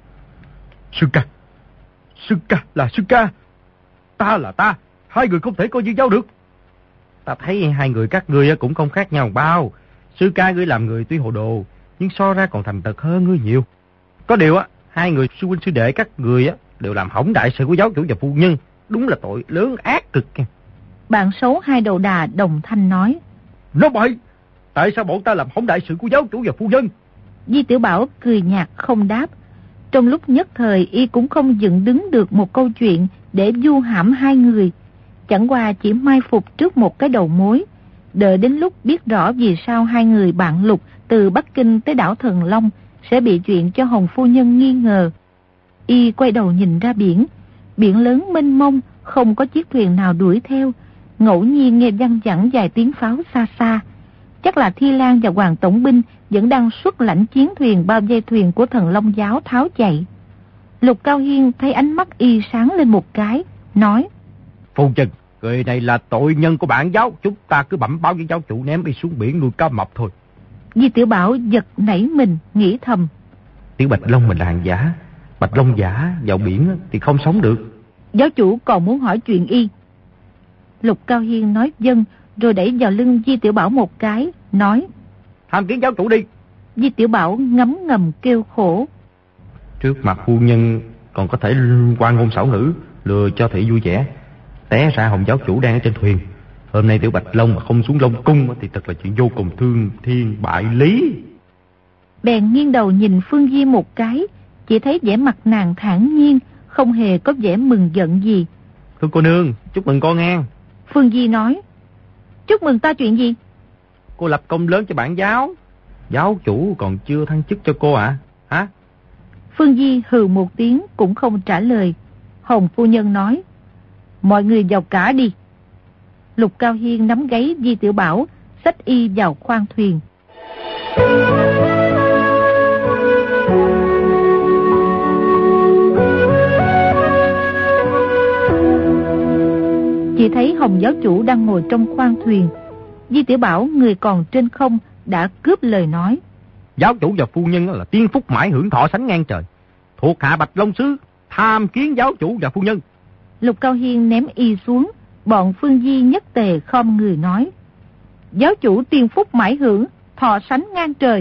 Sư ca, sư ca là sư ca, ta là ta, hai người không thể coi như nhau được. Ta thấy hai người các ngươi cũng không khác nhau bao. Sư ca ngươi làm người tuy hồ đồ, nhưng so ra còn thành thật hơn ngươi nhiều. Có điều á, hai người sư huynh sư đệ các người á đều làm hỏng đại sự của giáo chủ và phu nhân, đúng là tội lớn ác cực. Bạn Xấu hai đầu đà đồng thanh nói: Nói bậy, tại sao bọn ta làm hỏng đại sự của giáo chủ và phu nhân? Di Tiểu Bảo cười nhạt không đáp. Trong lúc nhất thời y cũng không dựng đứng được một câu chuyện để du hãm hai người, chẳng qua chỉ mai phục trước một cái đầu mối, đợi đến lúc biết rõ vì sao hai người bạn Lục từ Bắc Kinh tới đảo Thần Long sẽ bị chuyện cho Hồng phu nhân nghi ngờ. Y quay đầu nhìn ra biển, biển lớn mênh mông, không có chiếc thuyền nào đuổi theo, ngẫu nhiên nghe văng vẳng vài tiếng pháo xa xa. Chắc là Thi Lan và Hoàng tổng binh vẫn đang xuất lãnh chiến thuyền bao vây thuyền của Thần Long giáo tháo chạy. Lục Cao Hiên thấy ánh mắt y sáng lên một cái, nói: Phu nhân, người này là tội nhân của bản giáo, chúng ta cứ bẩm báo với giáo chủ ném y xuống biển nuôi cá mập thôi. Di Tiểu Bảo giật nảy mình, nghĩ thầm: Tiểu Bạch Long mình là hàng giả, Bạch Long giả vào biển thì không sống được. Giáo chủ còn muốn hỏi chuyện y. Lục Cao Hiên nói vâng, rồi đẩy vào lưng Di Tiểu Bảo một cái, nói: Tham kiến giáo chủ đi. Di Tiểu Bảo ngấm ngầm kêu khổ: Trước mặt phu nhân còn có thể quan ngôn xảo ngữ, lừa cho thị vui vẻ. Té ra Hồng giáo chủ đang ở trên thuyền. Hôm nay Tiểu Bạch Long mà không xuống Long Cung thì thật là chuyện vô cùng thương thiên bại lý. Bèn nghiêng đầu nhìn Phương Di một cái, chỉ thấy vẻ mặt nàng thản nhiên, không hề có vẻ mừng giận gì. Thưa cô nương, chúc mừng con nghe. Phương Di nói, chúc mừng ta chuyện gì? Cô lập công lớn cho bản giáo. Giáo chủ còn chưa thăng chức cho cô ạ? À? Hả? Phương Di hừ một tiếng cũng không trả lời. Hồng phu nhân nói, mọi người vào cả đi. Lục Cao Hiên nắm gáy Di Tiểu Bảo, xách y vào khoang thuyền. Chỉ thấy Hồng giáo chủ đang ngồi trong khoang thuyền. Di Tiểu Bảo người còn trên không đã cướp lời nói. Giáo chủ và phu nhân là tiên phúc mãi hưởng thọ sánh ngang trời. Thuộc hạ Bạch Long Sứ tham kiến giáo chủ và phu nhân. Lục Cao Hiên ném y xuống. Bọn Phương Di nhất tề khom người nói, giáo chủ tiên phúc mãi hưởng, thọ sánh ngang trời.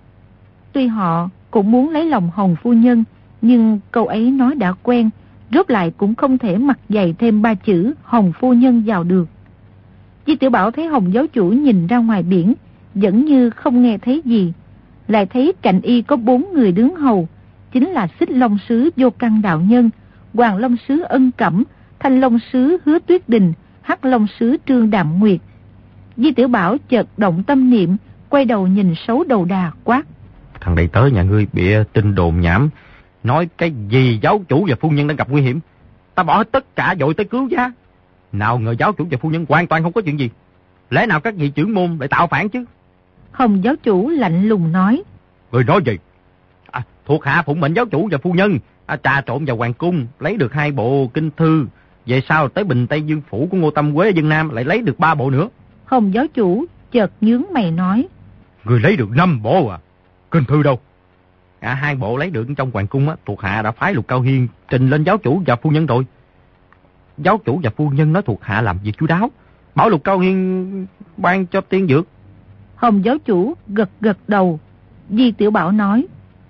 Tuy họ cũng muốn lấy lòng Hồng phu nhân, nhưng câu ấy nói đã quen, rốt lại cũng không thể mặc dày thêm ba chữ Hồng phu nhân vào được. Di Tiểu Bảo thấy Hồng giáo chủ nhìn ra ngoài biển, vẫn như không nghe thấy gì. Lại thấy cạnh y có bốn người đứng hầu, chính là Xích Long Sứ Vô Căn đạo nhân, Hoàng Long Sứ Ân Cẩm, Thanh Long Sứ Hứa Tuyết Đình, Hắc Long Sứ Trương Đạm Nguyệt. Di Tiểu Bảo chợt động tâm niệm, quay đầu nhìn Sấu Đầu Đà quát, thằng đầy tớ nhà ngươi bịa tin đồn nhảm, nói cái gì giáo chủ và phu nhân đang gặp nguy hiểm, ta bỏ hết tất cả vội tới cứu giá. Nào ngờ giáo chủ và phu nhân hoàn toàn không có chuyện gì, lẽ nào các vị trưởng môn lại tạo phản chứ? Hồng giáo chủ lạnh lùng nói, người nói gì? À, thuộc hạ phụng mệnh giáo chủ và phu nhân à, trà trộn vào hoàng cung, lấy được hai bộ kinh thư. Về sau tới Bình Tây Dương phủ của Ngô Tâm Quế Dân Nam lại lấy được ba bộ nữa. Hồng giáo chủ chợt nhướng mày nói, người lấy được năm bộ à? Kinh thư đâu? À, hai bộ lấy được trong hoàng cung á, thuộc hạ đã phái Lục Cao Hiên trình lên giáo chủ và phu nhân rồi. Giáo chủ và phu nhân nói thuộc hạ làm việc chu đáo, bảo Lục Cao Hiên ban cho tiên dược. Hồng giáo chủ gật gật đầu. Di Tiểu Bảo nói,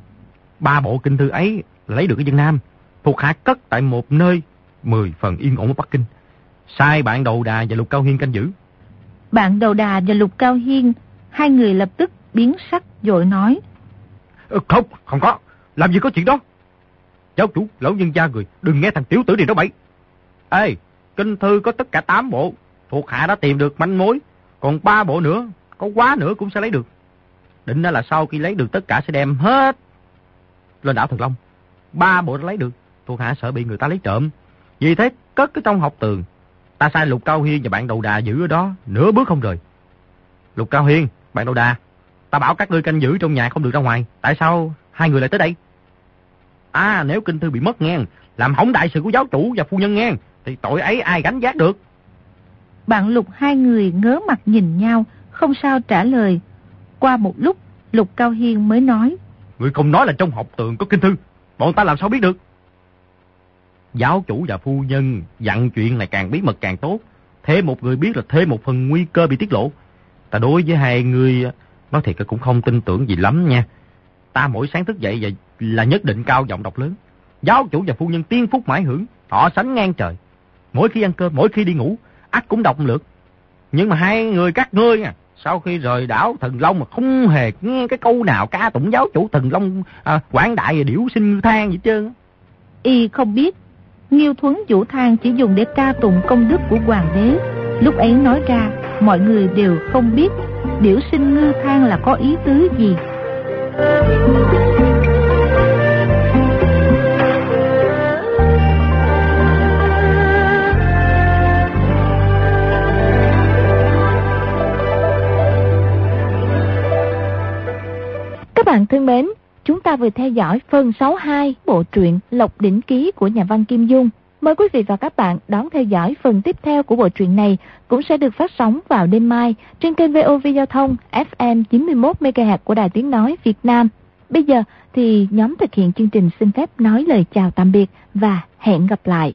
ba bộ kinh thư ấy lấy được ở Dân Nam, thuộc hạ cất tại một nơi mười phần yên ổn ở Bắc Kinh, sai bạn Đầu Đà và Lục Cao Hiên canh giữ. Bạn Đầu Đà và Lục Cao Hiên, hai người lập tức biến sắc vội nói, ừ, không, không có, làm gì có chuyện đó. Giáo chủ lão nhân gia người, đừng nghe thằng tiểu tử này nói bậy. Ê, kinh thư có tất cả tám bộ, thuộc hạ đã tìm được manh mối, còn ba bộ nữa, có quá nữa cũng sẽ lấy được. Định là sau khi lấy được tất cả sẽ đem hết lên đảo Thần Long. Ba bộ đã lấy được, thuộc hạ sợ bị người ta lấy trộm, vì thế cất cái trong học tường. Ta sai Lục Cao Hiên và bạn Đầu Đà giữ ở đó, nửa bước không rời. Lục Cao Hiên, bạn Đầu Đà, ta bảo các ngươi canh giữ trong nhà không được ra ngoài, tại sao hai người lại tới đây? À, nếu kinh thư bị mất nghe, làm hỏng đại sự của giáo chủ và phu nhân nghe, thì tội ấy ai gánh vác được? Bạn Lục hai người ngớ mặt nhìn nhau, không sao trả lời. Qua một lúc, Lục Cao Hiên mới nói, người không nói là trong học tường có kinh thư, bọn ta làm sao biết được? Giáo chủ và phu nhân dặn chuyện này càng bí mật càng tốt, thêm một người biết là thêm một phần nguy cơ bị tiết lộ. Ta đối với hai người nói thiệt cũng không tin tưởng gì lắm nha. Ta mỗi sáng thức dậy và là nhất định cao giọng đọc lớn, giáo chủ và phu nhân tiên phúc mãi hưởng, họ sánh ngang trời. Mỗi khi ăn cơm, mỗi khi đi ngủ, ắt cũng đọc lượt. Nhưng mà hai người các ngươi à, sau khi rời đảo Thần Long mà không hề nghe cái câu nào ca tụng giáo chủ Thần Long à, quảng đại và điểu sinh ngư thang gì trơn. Y không biết Nghiêu Thuấn Vũ Thang chỉ dùng để ca tụng công đức của hoàng đế. Lúc ấy nói ra, mọi người đều không biết điểu sinh ngư thang là có ý tứ gì. Các bạn thân mến, chúng ta vừa theo dõi phần sáu mươi hai bộ truyện Lộc Đỉnh Ký của nhà văn Kim Dung. Mời quý vị và các bạn đón theo dõi phần tiếp theo của bộ truyện này, cũng sẽ được phát sóng vào đêm mai trên kênh vê o vê Giao thông ép em chín mươi mốt mê ga héc của Đài Tiếng Nói Việt Nam. Bây giờ thì nhóm thực hiện chương trình xin phép nói lời chào tạm biệt và hẹn gặp lại.